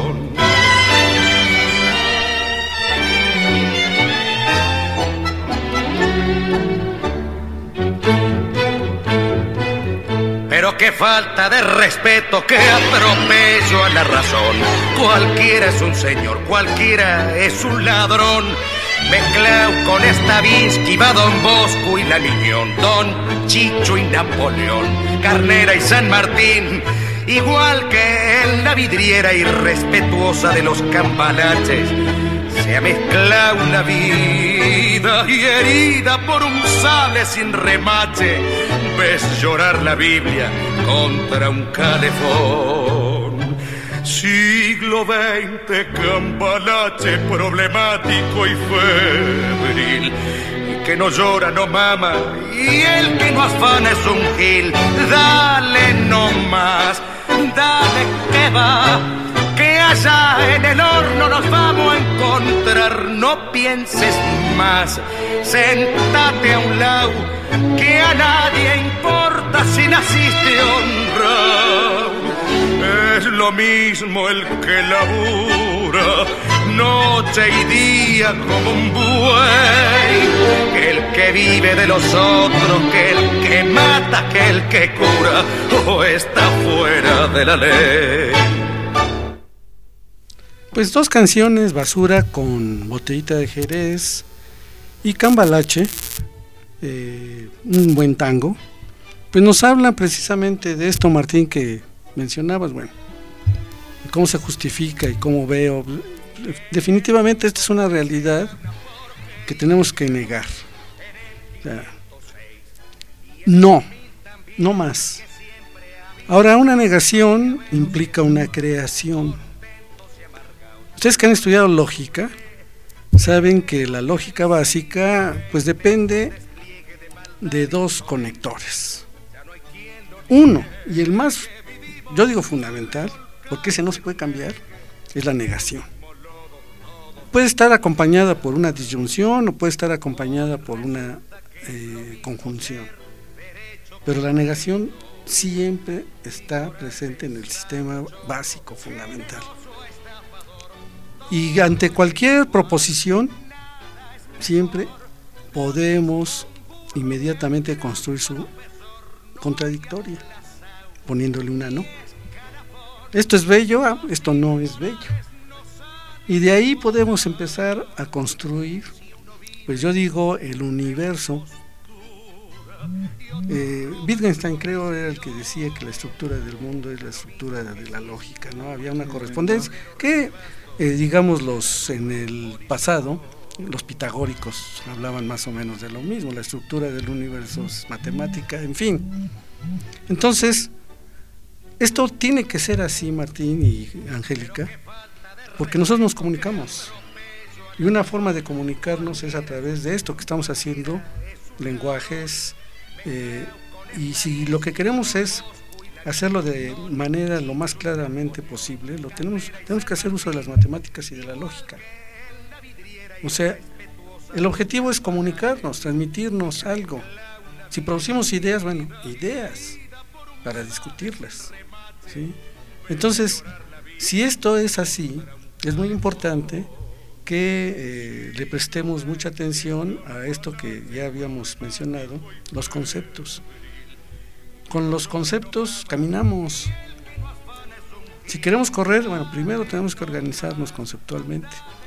Pero qué falta de respeto, qué atropello a la razón. Cualquiera es un señor, cualquiera es un ladrón. Mezclao con Stravinsky, va Don Bosco y la Miñón, Don Chicho y Napoleón, Carnera y San Martín. Igual que en la vidriera irrespetuosa de los cambalaches, se ha mezclado la vida y herida por un sable sin remache. Ves llorar la Biblia contra un calefón. Siglo veinte, cambalache problemático y febril. Y que no llora, no mama, y el que no afana es un gil. Dale no más, dale que va, que allá en el horno nos vamos a encontrar. No pienses más, sentate a un lado, que a nadie importa si naciste honrado. Es lo mismo el que labura noche y día como un buey, que el que vive de los otros, que el que mata, que el que cura, o está fuera de la ley. Pues dos canciones, Basura con Botellita de Jerez y Cambalache, eh, un buen tango, pues nos hablan precisamente de esto, Martín, que mencionabas, bueno, cómo se justifica y cómo veo. Definitivamente esta es una realidad que tenemos que negar. O sea, no, no más. Ahora, una negación implica una creación. Ustedes que han estudiado lógica saben que la lógica básica pues depende de dos conectores. Uno, y el más, yo digo fundamental, porque ese no se puede cambiar, es la negación. Puede estar acompañada por una disyunción o puede estar acompañada por una eh, conjunción, pero la negación siempre está presente en el sistema básico fundamental. Y ante cualquier proposición siempre podemos inmediatamente construir su contradictoria poniéndole una no. Esto es bello, ah, esto no es bello. Y de ahí podemos empezar a construir, pues yo digo, el universo. Eh, Wittgenstein creo era el que decía que la estructura del mundo es la estructura de la lógica, ¿no? Había una correspondencia que, eh, digamos, los en el pasado, los pitagóricos hablaban más o menos de lo mismo, la estructura del universo es matemática, en fin. Entonces, esto tiene que ser así, Martín y Angélica, porque nosotros nos comunicamos. Y una forma de comunicarnos es a través de esto que estamos haciendo, lenguajes, eh, y si lo que queremos es hacerlo de manera lo más claramente posible, lo tenemos, tenemos que hacer uso de las matemáticas y de la lógica. O sea, el objetivo es comunicarnos, transmitirnos algo. Si producimos ideas, bueno, ideas para discutirlas, ¿sí? Entonces, si esto es así, es muy importante que eh, le prestemos mucha atención a esto que ya habíamos mencionado, los conceptos. Con los conceptos caminamos. Si queremos correr, bueno, primero tenemos que organizarnos conceptualmente,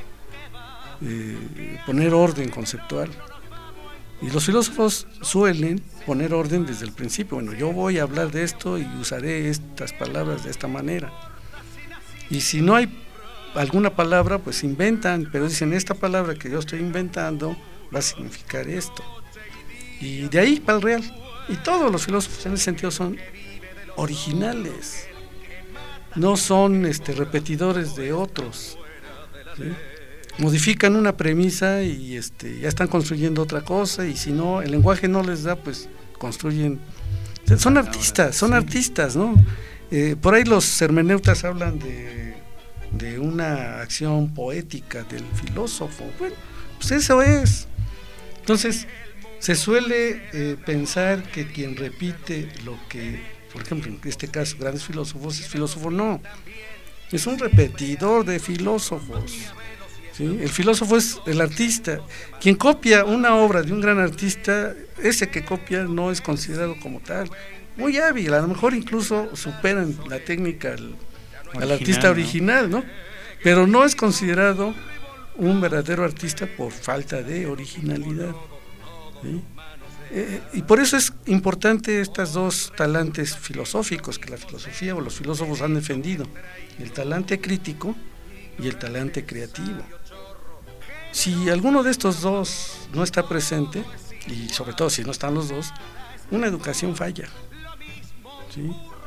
eh, poner orden conceptual. Y los filósofos suelen poner orden desde el principio. Bueno, yo voy a hablar de esto y usaré estas palabras de esta manera. Y si no hay alguna palabra, pues inventan, pero dicen, esta palabra que yo estoy inventando va a significar esto. Y de ahí para el real. Y todos los filósofos en ese sentido son originales, no son este, repetidores de otros, ¿sí? Modifican una premisa y este, ya están construyendo otra cosa, y si no, el lenguaje no les da, pues construyen. Son artistas, son artistas, ¿no? Eh, por ahí los hermeneutas hablan de, de una acción poética del filósofo. Bueno, pues eso es. Entonces, se suele eh, pensar que quien repite lo que, por ejemplo, en este caso, grandes filósofos, es filósofo. No, es un repetidor de filósofos, ¿sí? El filósofo es el artista. Quien copia una obra de un gran artista, ese que copia no es considerado como tal. Muy hábil, a lo mejor incluso superan la técnica al, al artista original, ¿no? Pero no es considerado un verdadero artista por falta de originalidad, ¿sí? Eh, y por eso es importante estas dos talantes filosóficos que la filosofía o los filósofos han defendido: el talante crítico y el talante creativo. Si alguno de estos dos no está presente, y sobre todo si no están los dos, una educación falla, ¿sí?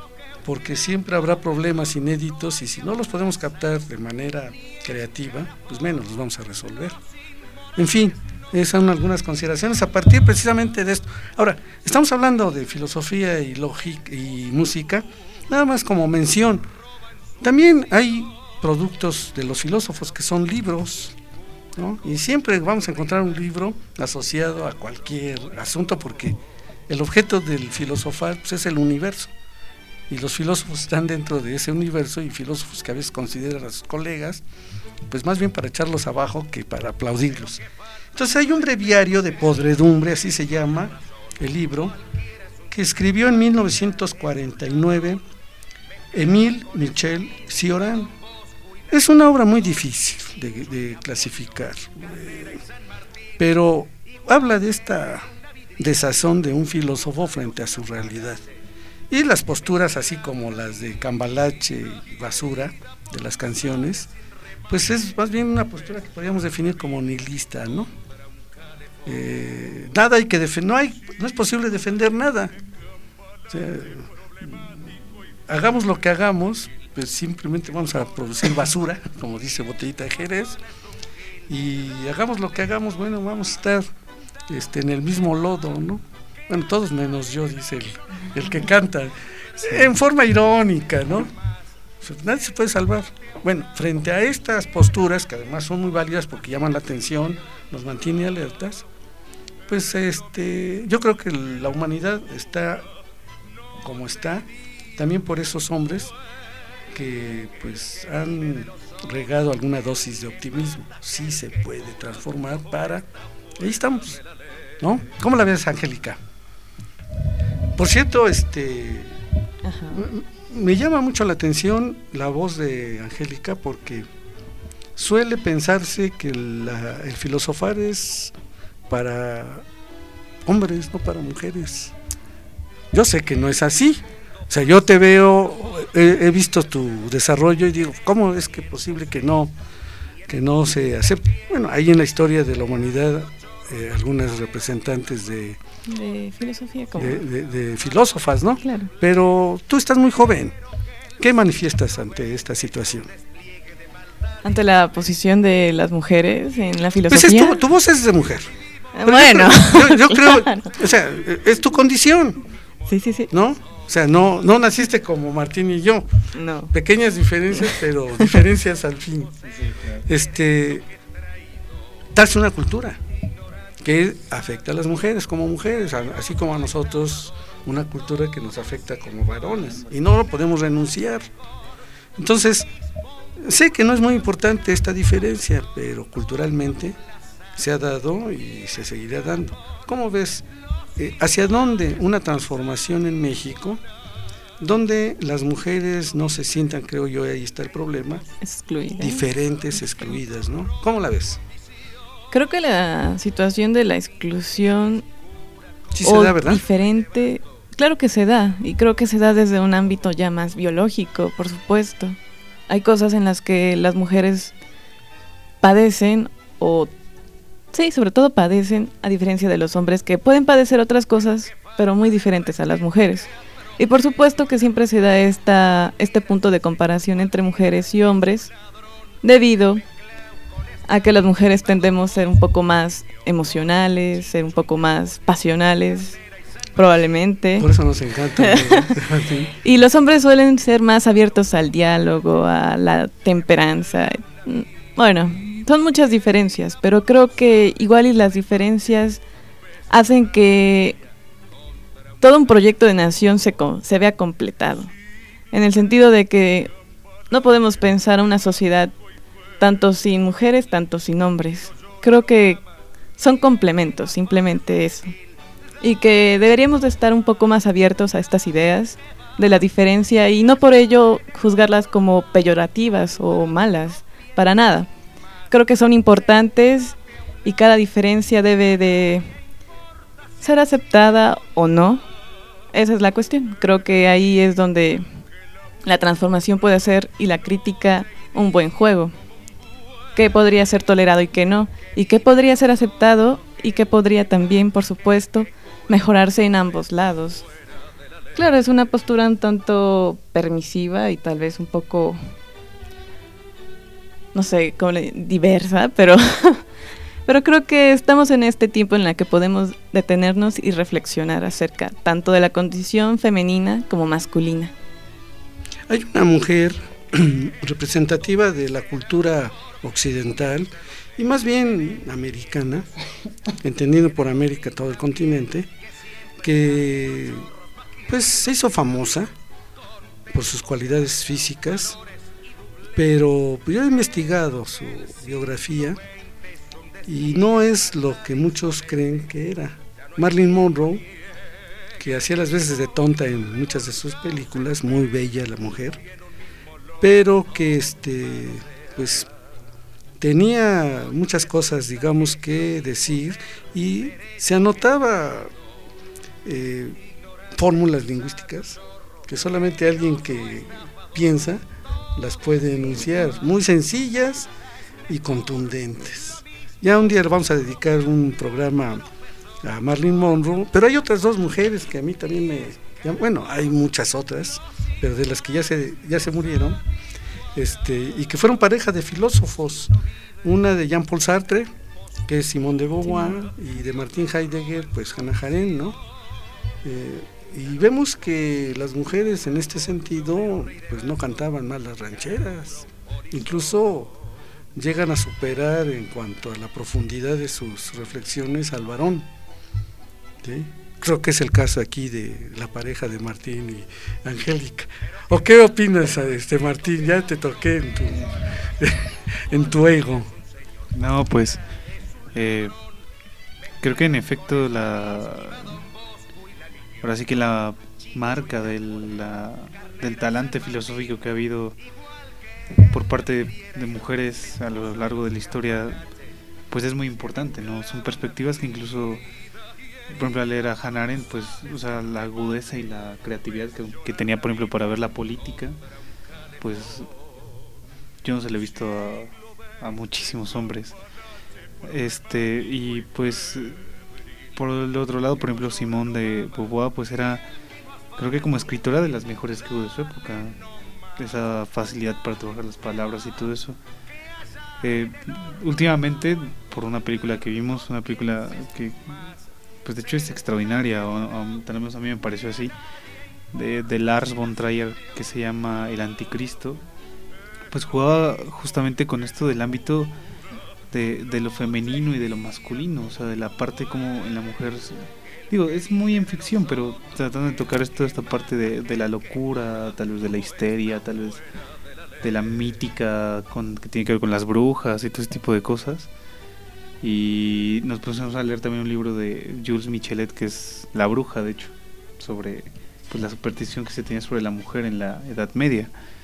porque siempre habrá problemas inéditos y si no los podemos captar de manera creativa, pues menos los vamos a resolver. En fin, esas son algunas consideraciones a partir precisamente de esto. Ahora, estamos hablando de filosofía y lógica y música, nada más como mención. También hay productos de los filósofos que son libros, ¿no? Y siempre vamos a encontrar un libro asociado a cualquier asunto porque el objeto del filosofar pues, es el universo. Y los filósofos están dentro de ese universo y filósofos que a veces consideran a sus colegas, pues más bien para echarlos abajo que para aplaudirlos. Entonces hay un breviario de podredumbre, así se llama el libro, que escribió en mil novecientos cuarenta y nueve Émile Michel Cioran. Es una obra muy difícil de, de clasificar, eh, pero habla de esta desazón de un filósofo frente a su realidad. Y las posturas así como las de Cambalache y Basura de las canciones, pues es más bien una postura que podríamos definir como nihilista, ¿no? Eh, nada hay que defender, no hay, no es posible defender nada. O sea, hagamos lo que hagamos, pues simplemente vamos a producir basura, como dice Botellita de Jerez, y hagamos lo que hagamos, bueno, vamos a estar este, en el mismo lodo, ¿no? Bueno, todos menos yo, dice el, el que canta, en forma irónica, ¿no? Nadie se puede salvar. Bueno, frente a estas posturas, que además son muy válidas porque llaman la atención, nos mantiene alertas, pues este, yo creo que la humanidad está como está, también por esos hombres que pues han regado alguna dosis de optimismo. Sí se puede transformar para... Ahí estamos, ¿no? ¿Cómo la ves, Angélica? Por cierto, este Ajá. me llama mucho la atención la voz de Angélica porque suele pensarse que la, el filosofar es para hombres, no para mujeres. Yo sé que no es así. O sea, yo te veo, he, he visto tu desarrollo y digo, ¿cómo es que posible que no, que no se acepte? Bueno, hay en la historia de la humanidad eh, algunas representantes de de filosofía, como de, de, de filósofas, ¿no? Claro. Pero tú estás muy joven. ¿Qué manifiestas ante esta situación? Ante la posición de las mujeres en la filosofía. Pues es tu, tu voz es de mujer. Pero bueno, yo creo, yo, yo claro. creo, o sea, es tu condición. Sí, sí, sí. ¿No? O sea, no, no naciste como Martín y yo. No. Pequeñas diferencias, pero diferencias al fin. Este, darse una cultura que afecta a las mujeres como mujeres, así como a nosotros una cultura que nos afecta como varones, y no lo podemos renunciar. Entonces, sé que no es muy importante esta diferencia, pero culturalmente se ha dado y se seguirá dando. ¿Cómo ves? Eh, ¿Hacia dónde una transformación en México donde las mujeres no se sientan, creo yo, ahí está el problema, excluidas, diferentes, excluidas, ¿no? ¿Cómo la ves? Creo que la situación de la exclusión sí se da, ¿verdad? Diferente, claro que se da, y creo que se da desde un ámbito ya más biológico, por supuesto. Hay cosas en las que las mujeres padecen, o sí, sobre todo padecen, a diferencia de los hombres, que pueden padecer otras cosas, pero muy diferentes a las mujeres. Y por supuesto que siempre se da esta, este punto de comparación entre mujeres y hombres, debido a que las mujeres tendemos a ser un poco más emocionales, ser un poco más pasionales, probablemente. Por eso nos encanta. ¿Sí? Y los hombres suelen ser más abiertos al diálogo, a la temperanza. Bueno, son muchas diferencias, pero creo que igual y las diferencias hacen que todo un proyecto de nación se, se vea completado. En el sentido de que no podemos pensar una sociedad tanto sin mujeres, tanto sin hombres. Creo que son complementos, simplemente eso. Y que deberíamos de estar un poco más abiertos a estas ideas de la diferencia y no por ello juzgarlas como peyorativas o malas, para nada. Creo que son importantes y cada diferencia debe de ser aceptada o no. Esa es la cuestión. Creo que ahí es donde la transformación puede ser y la crítica un buen juego. Qué podría ser tolerado y qué no, y qué podría ser aceptado y qué podría también, por supuesto, mejorarse en ambos lados. Claro, es una postura un tanto permisiva y tal vez un poco, no sé, como le, diversa, pero, pero creo que estamos en este tiempo en el que podemos detenernos y reflexionar acerca tanto de la condición femenina como masculina. Hay una mujer representativa de la cultura occidental y más bien americana, entendiendo por América todo el continente, que pues se hizo famosa por sus cualidades físicas, pero yo he investigado su biografía y no es lo que muchos creen que era. Marilyn Monroe, que hacía las veces de tonta en muchas de sus películas, muy bella la mujer, pero que este pues tenía muchas cosas, digamos, que decir y se anotaba eh, fórmulas lingüísticas que solamente alguien que piensa las puede enunciar, muy sencillas y contundentes. Ya un día le vamos a dedicar un programa a Marilyn Monroe, pero hay otras dos mujeres que a mí también me, bueno, hay muchas otras, pero de las que ya se ya se murieron, este, y que fueron pareja de filósofos, una de Jean-Paul Sartre, que es Simone de Beauvoir, y de Martin Heidegger, pues Hannah Arendt, ¿no? Eh, y vemos que las mujeres en este sentido pues no cantaban mal las rancheras, incluso llegan a superar en cuanto a la profundidad de sus reflexiones al varón, ¿sí? Creo que es el caso aquí de la pareja de Martín y Angélica. ¿O qué opinas, este Martín? Ya te toqué en tu en tu ego. No, pues eh, creo que en efecto la ahora sí que la marca de la, del talante filosófico que ha habido por parte de, de mujeres a lo largo de la historia pues es muy importante, ¿no? Son perspectivas que incluso, por ejemplo, al leer a Hannah Arendt, pues, o sea, la agudeza y la creatividad que, que tenía, por ejemplo, para ver la política, pues yo no se lo he visto a, a muchísimos hombres. Este, y pues por el otro lado, por ejemplo, Simone de Beauvoir, pues era, creo que como escritora, de las mejores que hubo de su época. Esa facilidad para trabajar las palabras y todo eso. Eh, últimamente, por una película que vimos, una película que pues de hecho es extraordinaria, o, o tal vez a mí me pareció así, de, de Lars von Trier, que se llama El Anticristo, pues jugaba justamente con esto del ámbito de, de lo femenino y de lo masculino, o sea, de la parte como en la mujer, digo, es muy en ficción, pero tratando de tocar esto, esta parte de, de la locura, tal vez de la histeria, tal vez de la mítica con, que tiene que ver con las brujas y todo ese tipo de cosas. Y nos pusimos a leer también un libro de Jules Michelet, que es La Bruja, de hecho, sobre pues la superstición que se tenía sobre la mujer en la Edad Media.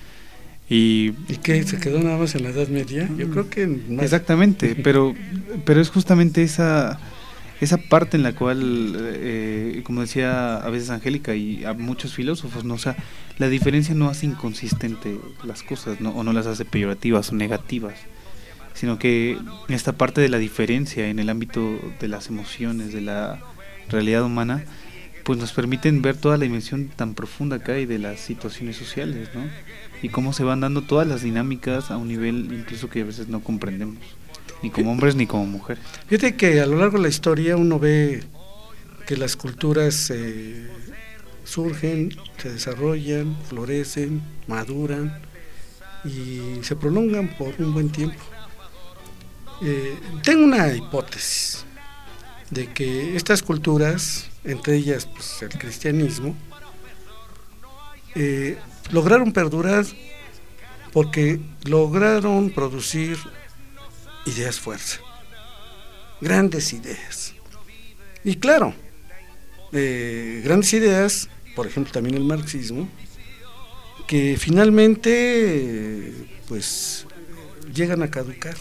Y, ¿Y qué? ¿Se quedó nada más en la Edad Media? Yo creo que más. Exactamente, pero pero es justamente esa esa parte en la cual, eh, como decía a veces Angélica y a muchos filósofos, ¿no? O sea, la diferencia no hace inconsistente las cosas, ¿no? O no las hace peyorativas o negativas, sino que esta parte de la diferencia en el ámbito de las emociones, de la realidad humana, pues nos permiten ver toda la dimensión tan profunda que hay de las situaciones sociales, ¿no? Y cómo se van dando todas las dinámicas a un nivel incluso que a veces no comprendemos, ni como hombres ni como mujeres. Fíjate que a lo largo de la historia uno ve que las culturas eh, surgen, se desarrollan, florecen, maduran y se prolongan por un buen tiempo. Eh, tengo una hipótesis de que estas culturas, entre ellas pues, el cristianismo, eh, lograron perdurar porque lograron producir ideas fuerza, grandes ideas. Y claro, eh, grandes ideas, por ejemplo también el marxismo, que finalmente pues llegan a caducar.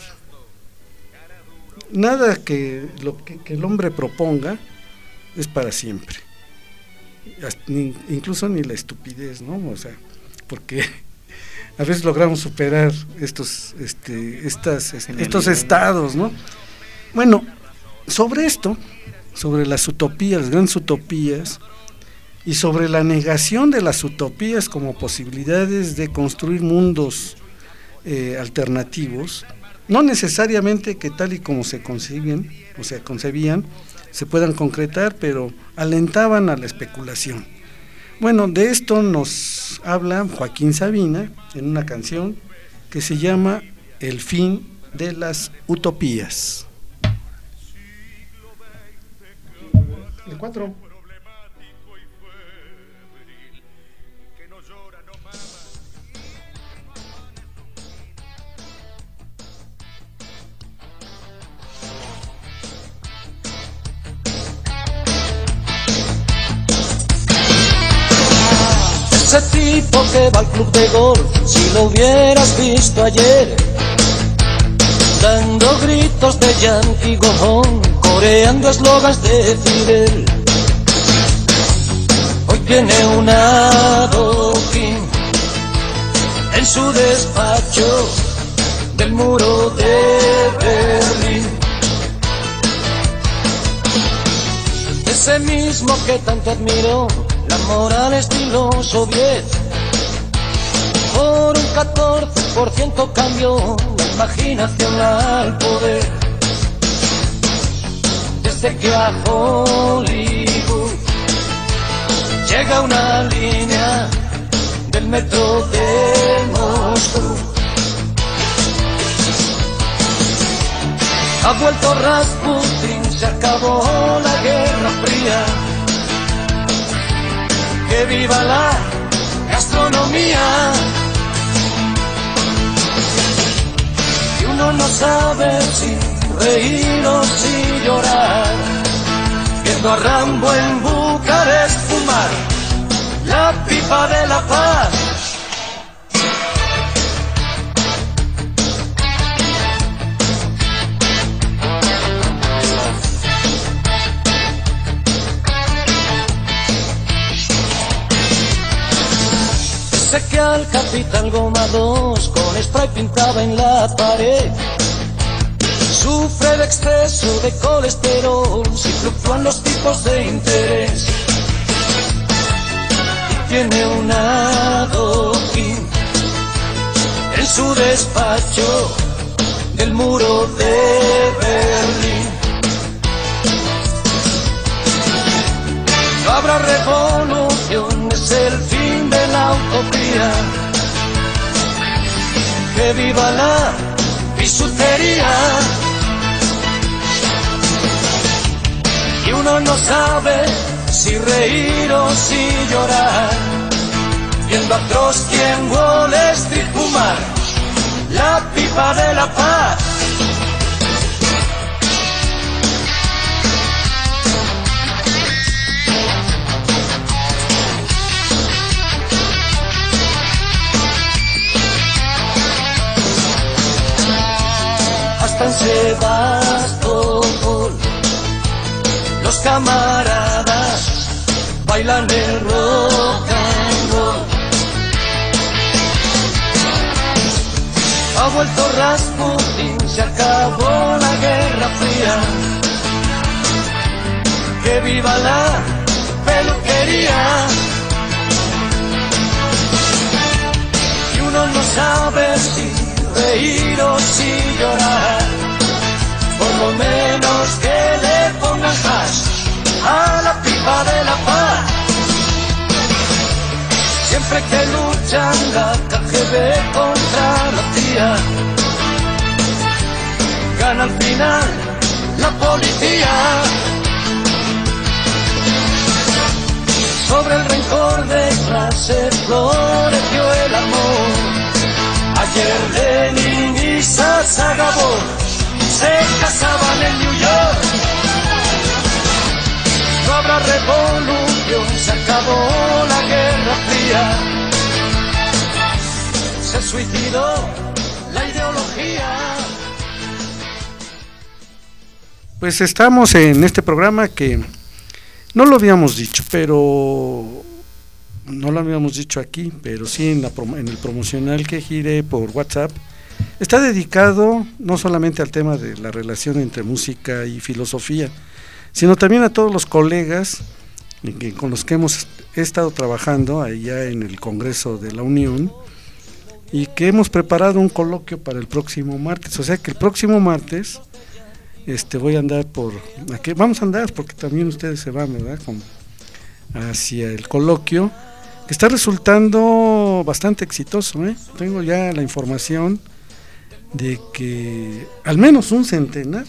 Nada que lo que, que el hombre proponga es para siempre. Ni, incluso ni la estupidez, ¿no? O sea, porque a veces logramos superar estos, este, estas, estos estados, ¿no? Bueno, sobre esto, sobre las utopías, las grandes utopías, y sobre la negación de las utopías como posibilidades de construir mundos eh, alternativos, no necesariamente que tal y como se conciben, o sea, concebían, se puedan concretar, pero alentaban a la especulación. Bueno, de esto nos habla Joaquín Sabina en una canción que se llama El fin de las utopías. El cuatro. Ese tipo que va al club de golf, si lo hubieras visto ayer, dando gritos de Yankee Go Home, coreando eslogans de Fidel. Hoy tiene un adoquín en su despacho del muro de Berlín. Ese mismo que tanto admiró la moral estilo soviet, por un catorce por ciento cambió la imaginación al poder. Desde que a Hollywood llega una línea del metro de Moscú, ha vuelto Rasputin, se acabó la Guerra Fría. Que viva la gastronomía. Y uno no sabe si reír o si llorar, viendo a Rambo en Bucarest fumar la pipa de la paz. Sé que al Capitán Goma dos con spray pintaba en la pared. Sufre de exceso de colesterol si fluctúan los tipos de interés. Y tiene un adoquín en su despacho del muro de Berlín. No habrá revolución, es el fin de la utopía. Que viva la bisutería. Y uno no sabe si reír o si llorar, viendo a Trotsky en Wall Street fumar la pipa de la paz. Hasta en Sebastopol los camaradas bailan el rock and roll. Ha vuelto Rasputin, se acabó la Guerra Fría. Que viva la peluquería. Y uno no sabe si reír o si llorar, por lo menos que le pongan hash a la pipa de la paz. Siempre que luchan la K G B contra la C I A, gana al final la policía. Sobre el rencor de clase floreció el amor. Ayer Lenin y Sasa Gabor se casaban en New York. No habrá revolución, se acabó la Guerra Fría. Se suicidó la ideología. Pues estamos en este programa que no lo habíamos dicho, pero no lo habíamos dicho aquí, pero sí en, la, en el promocional que giré por WhatsApp. Está dedicado no solamente al tema de la relación entre música y filosofía, sino también a todos los colegas en que, con los que hemos he estado trabajando allá en el Congreso de la Unión, y que hemos preparado un coloquio para el próximo martes. O sea que el próximo martes este voy a andar por aquí, vamos a andar porque también ustedes se van, ¿verdad?, Como hacia el coloquio, que está resultando bastante exitoso, ¿eh? Tengo ya la información de que al menos un centenar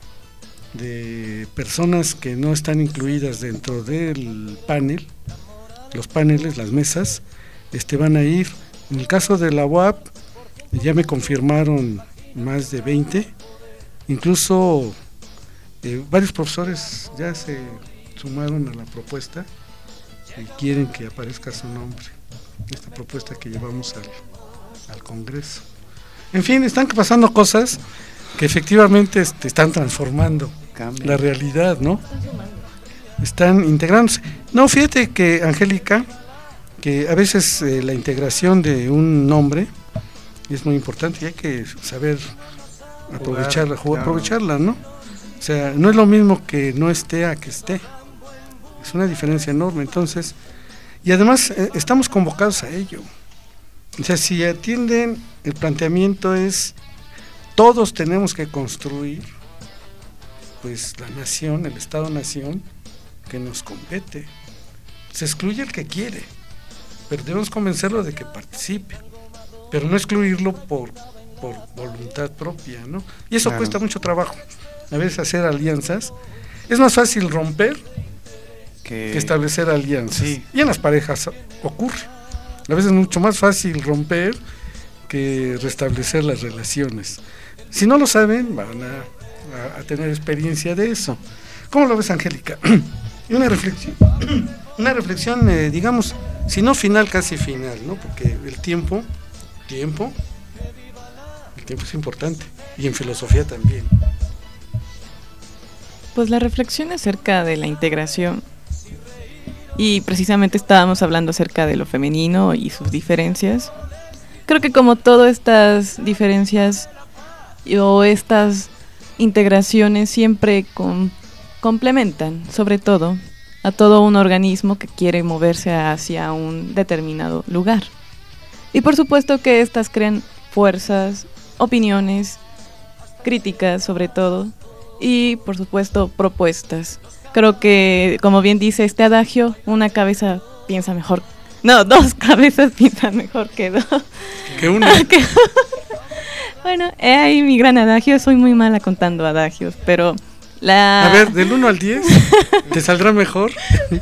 de personas que no están incluidas dentro del panel, los paneles, las mesas, este van a ir. En el caso de la U A P ya me confirmaron más de veinte, incluso eh, varios profesores ya se sumaron a la propuesta y quieren que aparezca su nombre, esta propuesta que llevamos al, al Congreso. En fin, están pasando cosas que efectivamente este, están transformando Cambio. la realidad, ¿no? Están integrándose. No, fíjate que, Angélica, que a veces eh, la integración de un nombre es muy importante y hay que saber aprovecharla, jugar, claro. aprovecharla, ¿no? O sea, no es lo mismo que no esté a que esté. Es una diferencia enorme, entonces, y además eh, estamos convocados a ello. O sea, si atienden, el planteamiento es, todos tenemos que construir, pues, la nación, el Estado-nación, que nos compete. Se excluye el que quiere, pero debemos convencerlo de que participe, pero no excluirlo por, por voluntad propia, ¿no? Y eso claro. cuesta mucho trabajo, a veces hacer alianzas. Es más fácil romper que, que establecer alianzas, sí. Y en las parejas ocurre. A veces es mucho más fácil romper que restablecer las relaciones. Si no lo saben, van a, a, a tener experiencia de eso. ¿Cómo lo ves, Angélica? Y una reflexión, una reflexión, eh, digamos, si no final, casi final, ¿no? Porque el tiempo, tiempo, el tiempo es importante, y en filosofía también. Pues la reflexión acerca de la integración, y precisamente estábamos hablando acerca de lo femenino y sus diferencias. Creo que como todas estas diferencias o estas integraciones siempre con, complementan, sobre todo, a todo un organismo que quiere moverse hacia un determinado lugar. Y por supuesto que estas crean fuerzas, opiniones, críticas sobre todo, y por supuesto propuestas. Creo que, como bien dice este adagio, una cabeza piensa mejor, no, dos cabezas piensan mejor que dos. Que una. que, bueno, he ahí mi gran adagio, soy muy mala contando adagios, pero la... A ver, del uno al diez, ¿te saldrá mejor?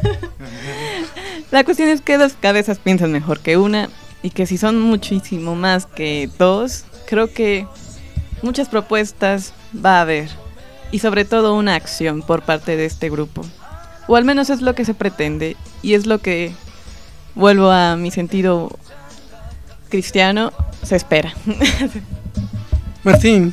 La cuestión es que dos cabezas piensan mejor que una, y que si son muchísimo más que dos, creo que muchas propuestas va a haber. Y sobre todo una acción por parte de este grupo, o al menos es lo que se pretende, y es lo que, vuelvo a mi sentido cristiano, se espera. Martín.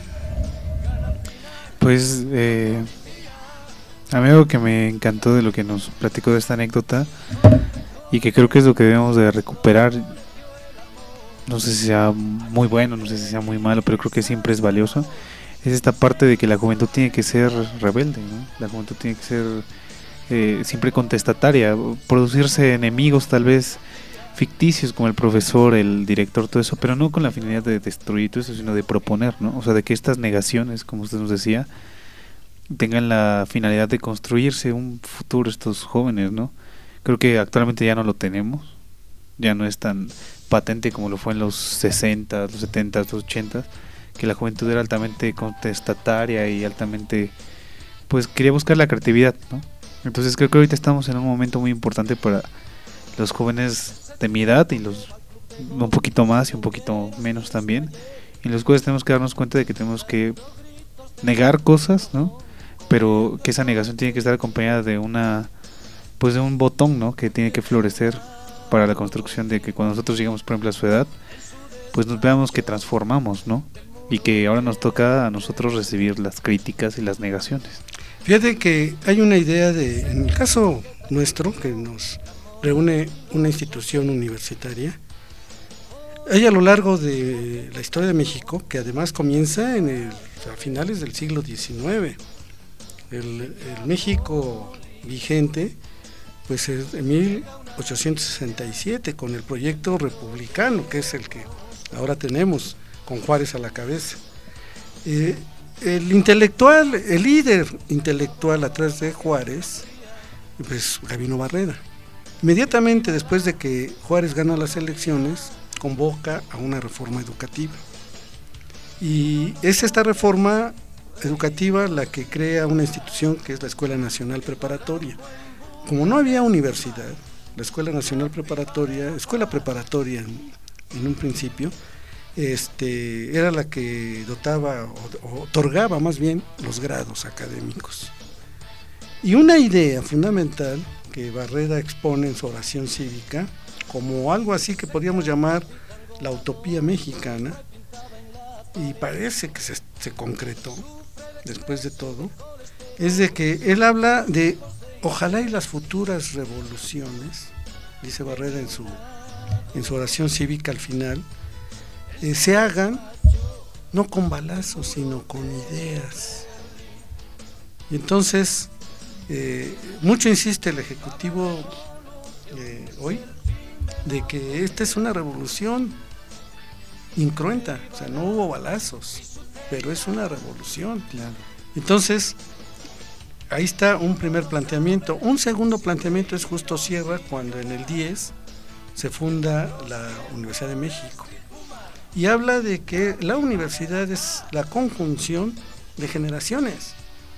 Pues eh, a mí algo que me encantó de lo que nos platicó de esta anécdota, y que creo que es lo que debemos de recuperar, no sé si sea muy bueno, no sé si sea muy malo, pero creo que siempre es valioso, es esta parte de que la juventud tiene que ser rebelde, ¿no? La juventud tiene que ser eh, siempre contestataria, producirse enemigos tal vez ficticios como el profesor, el director, todo eso, pero no con la finalidad de destruir todo eso, sino de proponer, ¿no? O sea, de que estas negaciones, como usted nos decía, tengan la finalidad de construirse un futuro estos jóvenes, ¿no? Creo que actualmente ya no lo tenemos, ya no es tan patente como lo fue en los sesenta, los setenta, los ochenta, que la juventud era altamente contestataria y altamente, pues quería buscar la creatividad, ¿no? Entonces creo que ahorita estamos en un momento muy importante para los jóvenes de mi edad y los un poquito más y un poquito menos también, en los cuales tenemos que darnos cuenta de que tenemos que negar cosas, ¿no? Pero que esa negación tiene que estar acompañada de una, pues de un botón, ¿no? Que tiene que florecer para la construcción de que cuando nosotros llegamos, por ejemplo, a su edad, pues nos veamos que transformamos, ¿no? Y que ahora nos toca a nosotros recibir las críticas y las negaciones. Fíjate que hay una idea de, en el caso nuestro, que nos reúne una institución universitaria, hay a lo largo de la historia de México, que además comienza en el, a finales del siglo diecinueve, el, el México vigente pues en mil ochocientos sesenta y siete, con el proyecto republicano, que es el que ahora tenemos, con Juárez a la cabeza. Eh, el intelectual, el líder intelectual atrás de Juárez, pues Gabino Barreda. Inmediatamente después de que Juárez gana las elecciones, convoca a una reforma educativa. Y es esta reforma educativa la que crea una institución que es la Escuela Nacional Preparatoria. Como no había universidad, la Escuela Nacional Preparatoria, escuela preparatoria en, en un principio, este, era la que dotaba o, o otorgaba más bien los grados académicos. Y una idea fundamental que Barreda expone en su oración cívica, como algo así que podríamos llamar la utopía mexicana, y parece que se, se concretó después de todo, es de que él habla de ojalá y las futuras revoluciones, dice Barreda en su, en su oración cívica al final, eh, se hagan no con balazos, sino con ideas. Y entonces, eh, mucho insiste el Ejecutivo eh, hoy, de que esta es una revolución incruenta, o sea, no hubo balazos, pero es una revolución. Claro. Entonces, ahí está un primer planteamiento. Un segundo planteamiento es Justo Sierra, cuando en el diez se funda la Universidad de México. Y habla de que la universidad es la conjunción de generaciones,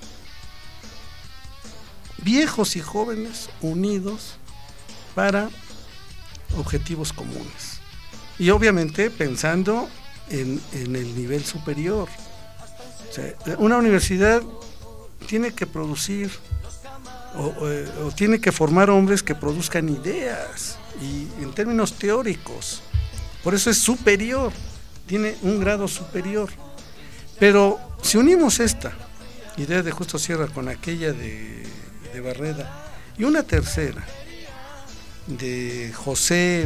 viejos y jóvenes unidos para objetivos comunes. Y obviamente pensando en, en el nivel superior. O sea, una universidad tiene que producir o, o, o tiene que formar hombres que produzcan ideas, y en términos teóricos, por eso es superior, tiene un grado superior. Pero si unimos esta idea de Justo Sierra con aquella de, de Barreda, y una tercera de José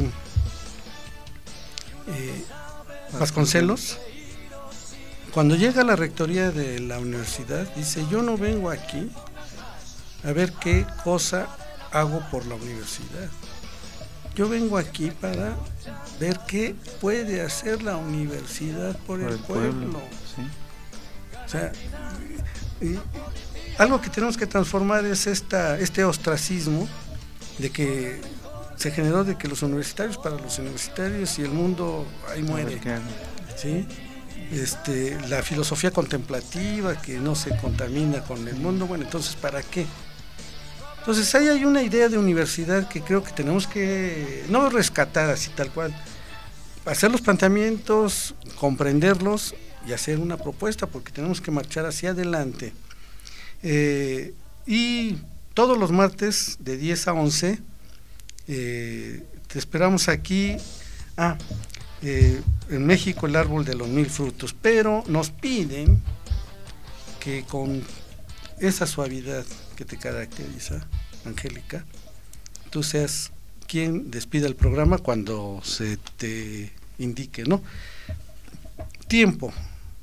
eh, Vasconcelos, cuando llega a la rectoría de la universidad, dice: yo no vengo aquí a ver qué cosa hago por la universidad, yo vengo aquí para ver qué puede hacer la universidad por, por el, el pueblo, pueblo. ¿Sí? O sea, y, algo que tenemos que transformar es esta, este ostracismo de que se generó, de que los universitarios para los universitarios, y el mundo ahí muere, ¿sí? Este, la filosofía contemplativa que no se contamina con el mundo, bueno, entonces ¿para qué? Entonces ahí hay una idea de universidad que creo que tenemos que no rescatar así tal cual, hacer los planteamientos, comprenderlos y hacer una propuesta, porque tenemos que marchar hacia adelante. Eh, y todos los martes de diez a once eh, te esperamos aquí. Ah, eh, en México el árbol de los mil frutos, pero nos piden que con esa suavidad que te caracteriza, Angélica, tú seas quien despida el programa cuando se te indique, ¿no? Tiempo.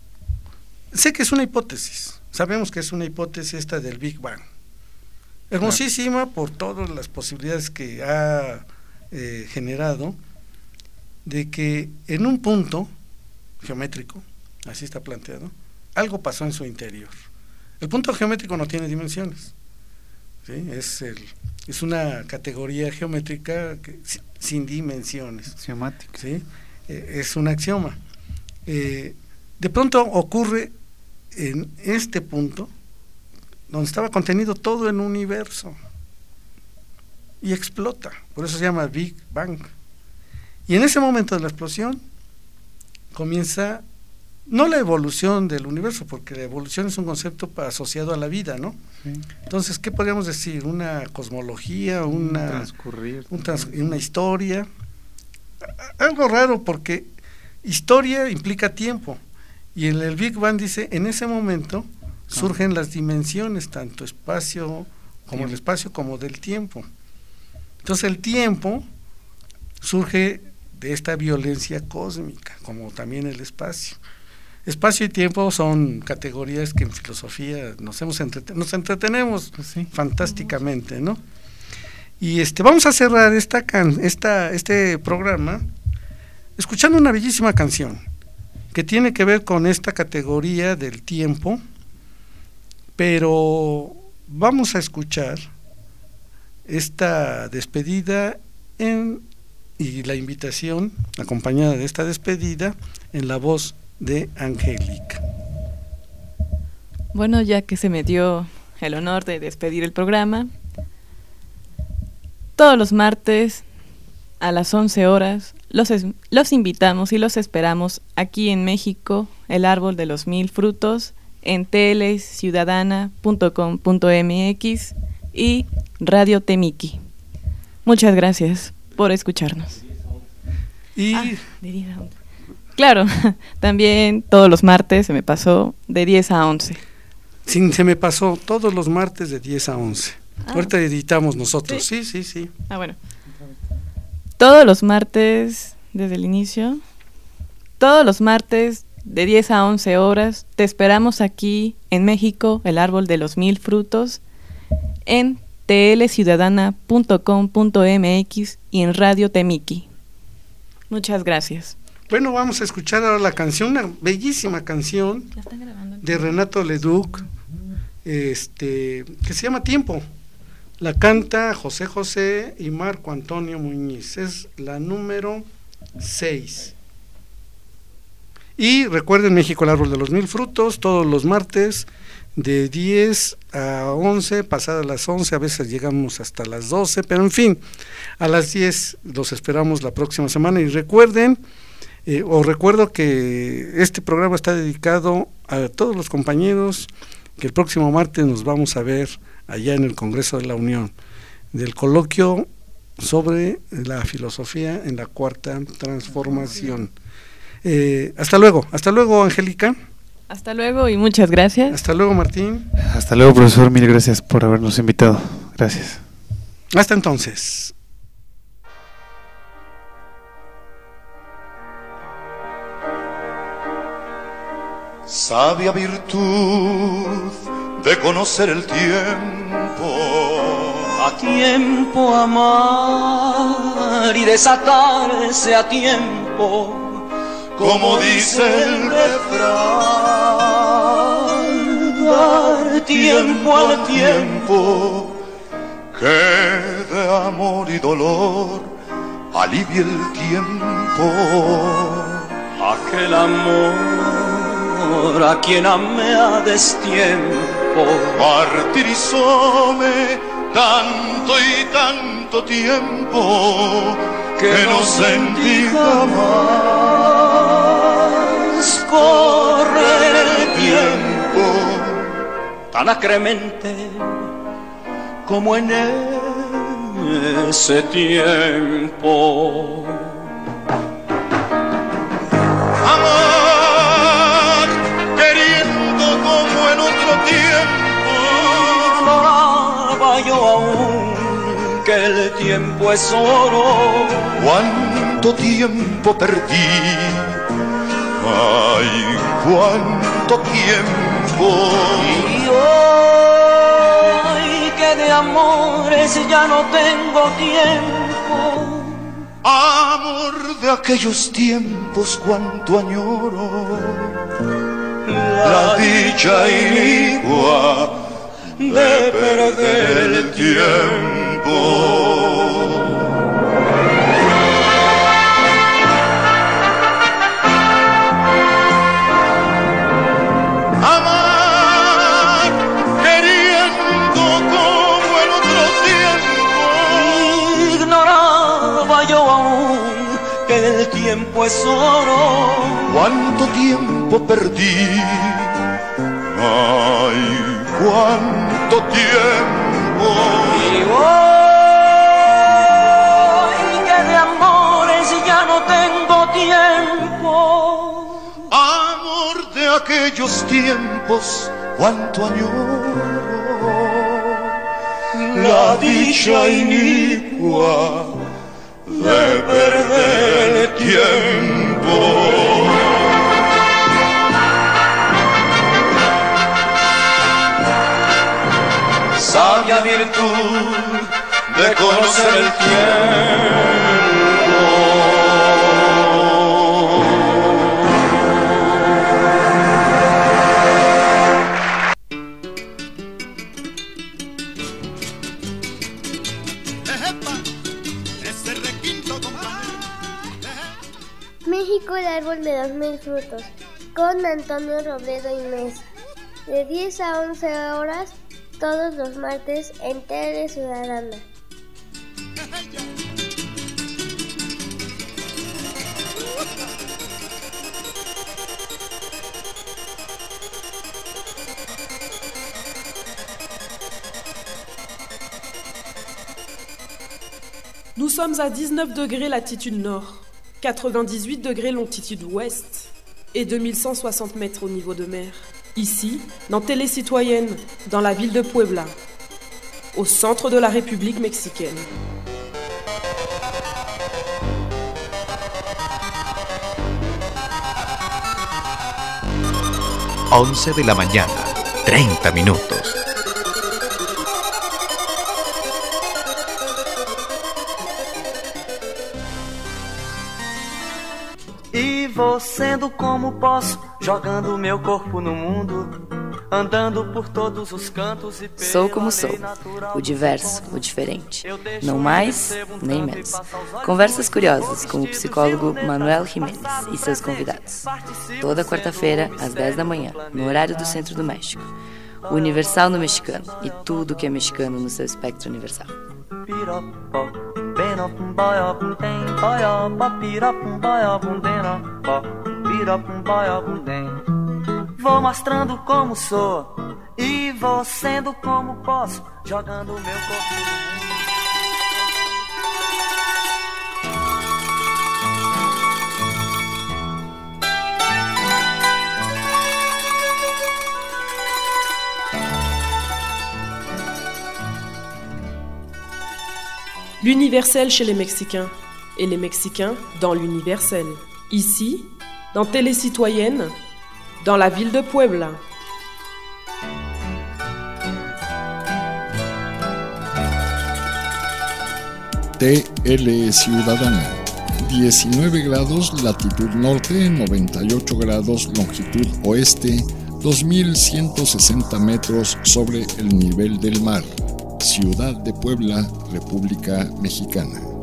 Sé que es una hipótesis, sabemos que es una hipótesis esta del Big Bang, hermosísima por todas las posibilidades que ha eh, generado, de que en un punto geométrico, así está planteado, algo pasó en su interior. El punto geométrico no tiene dimensiones, ¿sí? Es, el, es una categoría geométrica que, sin dimensiones. Axiomática. ¿Sí? Eh, es un axioma. Eh, de pronto ocurre en este punto, donde estaba contenido todo el universo, y explota, por eso se llama Big Bang. Y en ese momento de la explosión comienza no la evolución del universo, porque la evolución es un concepto asociado a la vida, ¿no? Sí. Entonces, ¿qué podríamos decir? Una cosmología, una, transcurrir, un trans, una historia, algo raro, porque historia implica tiempo, y en el Big Bang dice, en ese momento surgen las dimensiones, tanto espacio como el espacio como del tiempo. Entonces el tiempo surge de esta violencia cósmica, como también el espacio. Espacio y tiempo son categorías que en filosofía nos hemos entreten- nos entretenemos pues sí. fantásticamente, ¿no? Y este vamos a cerrar esta can, esta, este programa escuchando una bellísima canción que tiene que ver con esta categoría del tiempo, pero vamos a escuchar esta despedida en, y la invitación acompañada de esta despedida en la voz de Angélica. Bueno, ya que se me dio el honor de despedir el programa, todos los martes a las once horas los, es, los invitamos y los esperamos aquí en México, el Árbol de los Mil Frutos, en t l ciudadana punto com punto m x y Radio Temiki. Muchas gracias por escucharnos. Y ah, de diez a once. Claro, también todos los martes se me pasó de diez a once. Sí, se me pasó todos los martes de diez a once. Ah. Ahorita editamos nosotros. ¿Sí? sí, sí, sí. Ah, bueno. Todos los martes desde el inicio. Todos los martes de diez a once horas te esperamos aquí en México, el Árbol de los Mil Frutos, en t l ciudadana punto com punto m x y en Radio Temiki. Muchas gracias. Bueno, vamos a escuchar ahora la canción, una bellísima canción de Renato Leduc, este, que se llama Tiempo. La canta José José y Marco Antonio Muñiz. Es la número seis. Y recuerden, México, el Árbol de los Mil Frutos, todos los martes de diez a once, pasadas las once, a veces llegamos hasta las doce, pero en fin, a las diez los esperamos la próxima semana. Y recuerden, eh, os recuerdo que este programa está dedicado a todos los compañeros, que el próximo martes nos vamos a ver allá en el Congreso de la Unión, del coloquio sobre la filosofía en la Cuarta Transformación. Eh, hasta luego, hasta luego, Angélica. Hasta luego y muchas gracias. Hasta luego, Martín. Hasta luego, profesor, mil gracias por habernos invitado. Gracias. Hasta entonces. Sabia virtud de conocer el tiempo, a tiempo amar y desatarse a tiempo, como dice el refrán, dar tiempo al tiempo, que de amor y dolor alivia el tiempo. Aquel amor a quien amé a destiempo martirizóme tanto y tanto tiempo que, que no sentí jamás correr el tiempo tan acremente como en ese tiempo. Amar queriendo como en otro tiempo, ignoraba yo aún que el tiempo es oro. Cuánto tiempo perdí, ay, cuánto tiempo. Y hoy que de amores ya no tengo tiempo, amor de aquellos tiempos, cuánto añoro la dicha inicua de perder el tiempo. Amar queriendo como en otro tiempo, ignoraba yo aún que el tiempo es oro. Cuánto tiempo perdí, ay, cuánto tiempo. Y hoy que de amores ya no tengo tiempo, amor de aquellos tiempos, cuánto añoro la dicha inicua de perder el tiempo. Sabia virtud de conocer el tiempo. México, el árbol de los mil frutos, con Antonio Robledo y Mesa, de diez a once horas, todos los martes en Tele Ciudadana. Nous sommes à dix-neuf degrés latitude nord, quatre-vingt-dix-huit degrés longitude ouest et deux mille cent soixante mètres au niveau de mer. Ici, dans Télé Citoyenne, dans la ville de Puebla, au centre de la République mexicaine. once de la mañana, treinta minutos. E vou sendo como posso, jogando meu corpo no mundo, andando por todos os cantos e Sou como sou, o diverso, o diferente, não mais nem menos. Conversas curiosas com o psicólogo Manuel Jiménez e seus convidados. Toda quarta-feira, às dez da manhã, no horário do Centro do México. O Universal no mexicano e tudo que é mexicano no seu espectro universal. Vou mostrando como sou e vou sendo como posso, jogando meu corpo no mundo. L'universel chez les Mexicains et les Mexicains dans l'universel. Ici, dans Télé Citoyenne, dans la ville de Puebla. T L Ciudadana, diecinueve grados latitud norte, noventa y ocho grados longitud oeste, dos mil ciento sesenta metros sobre el nivel del mar. Ciudad de Puebla, República Mexicana.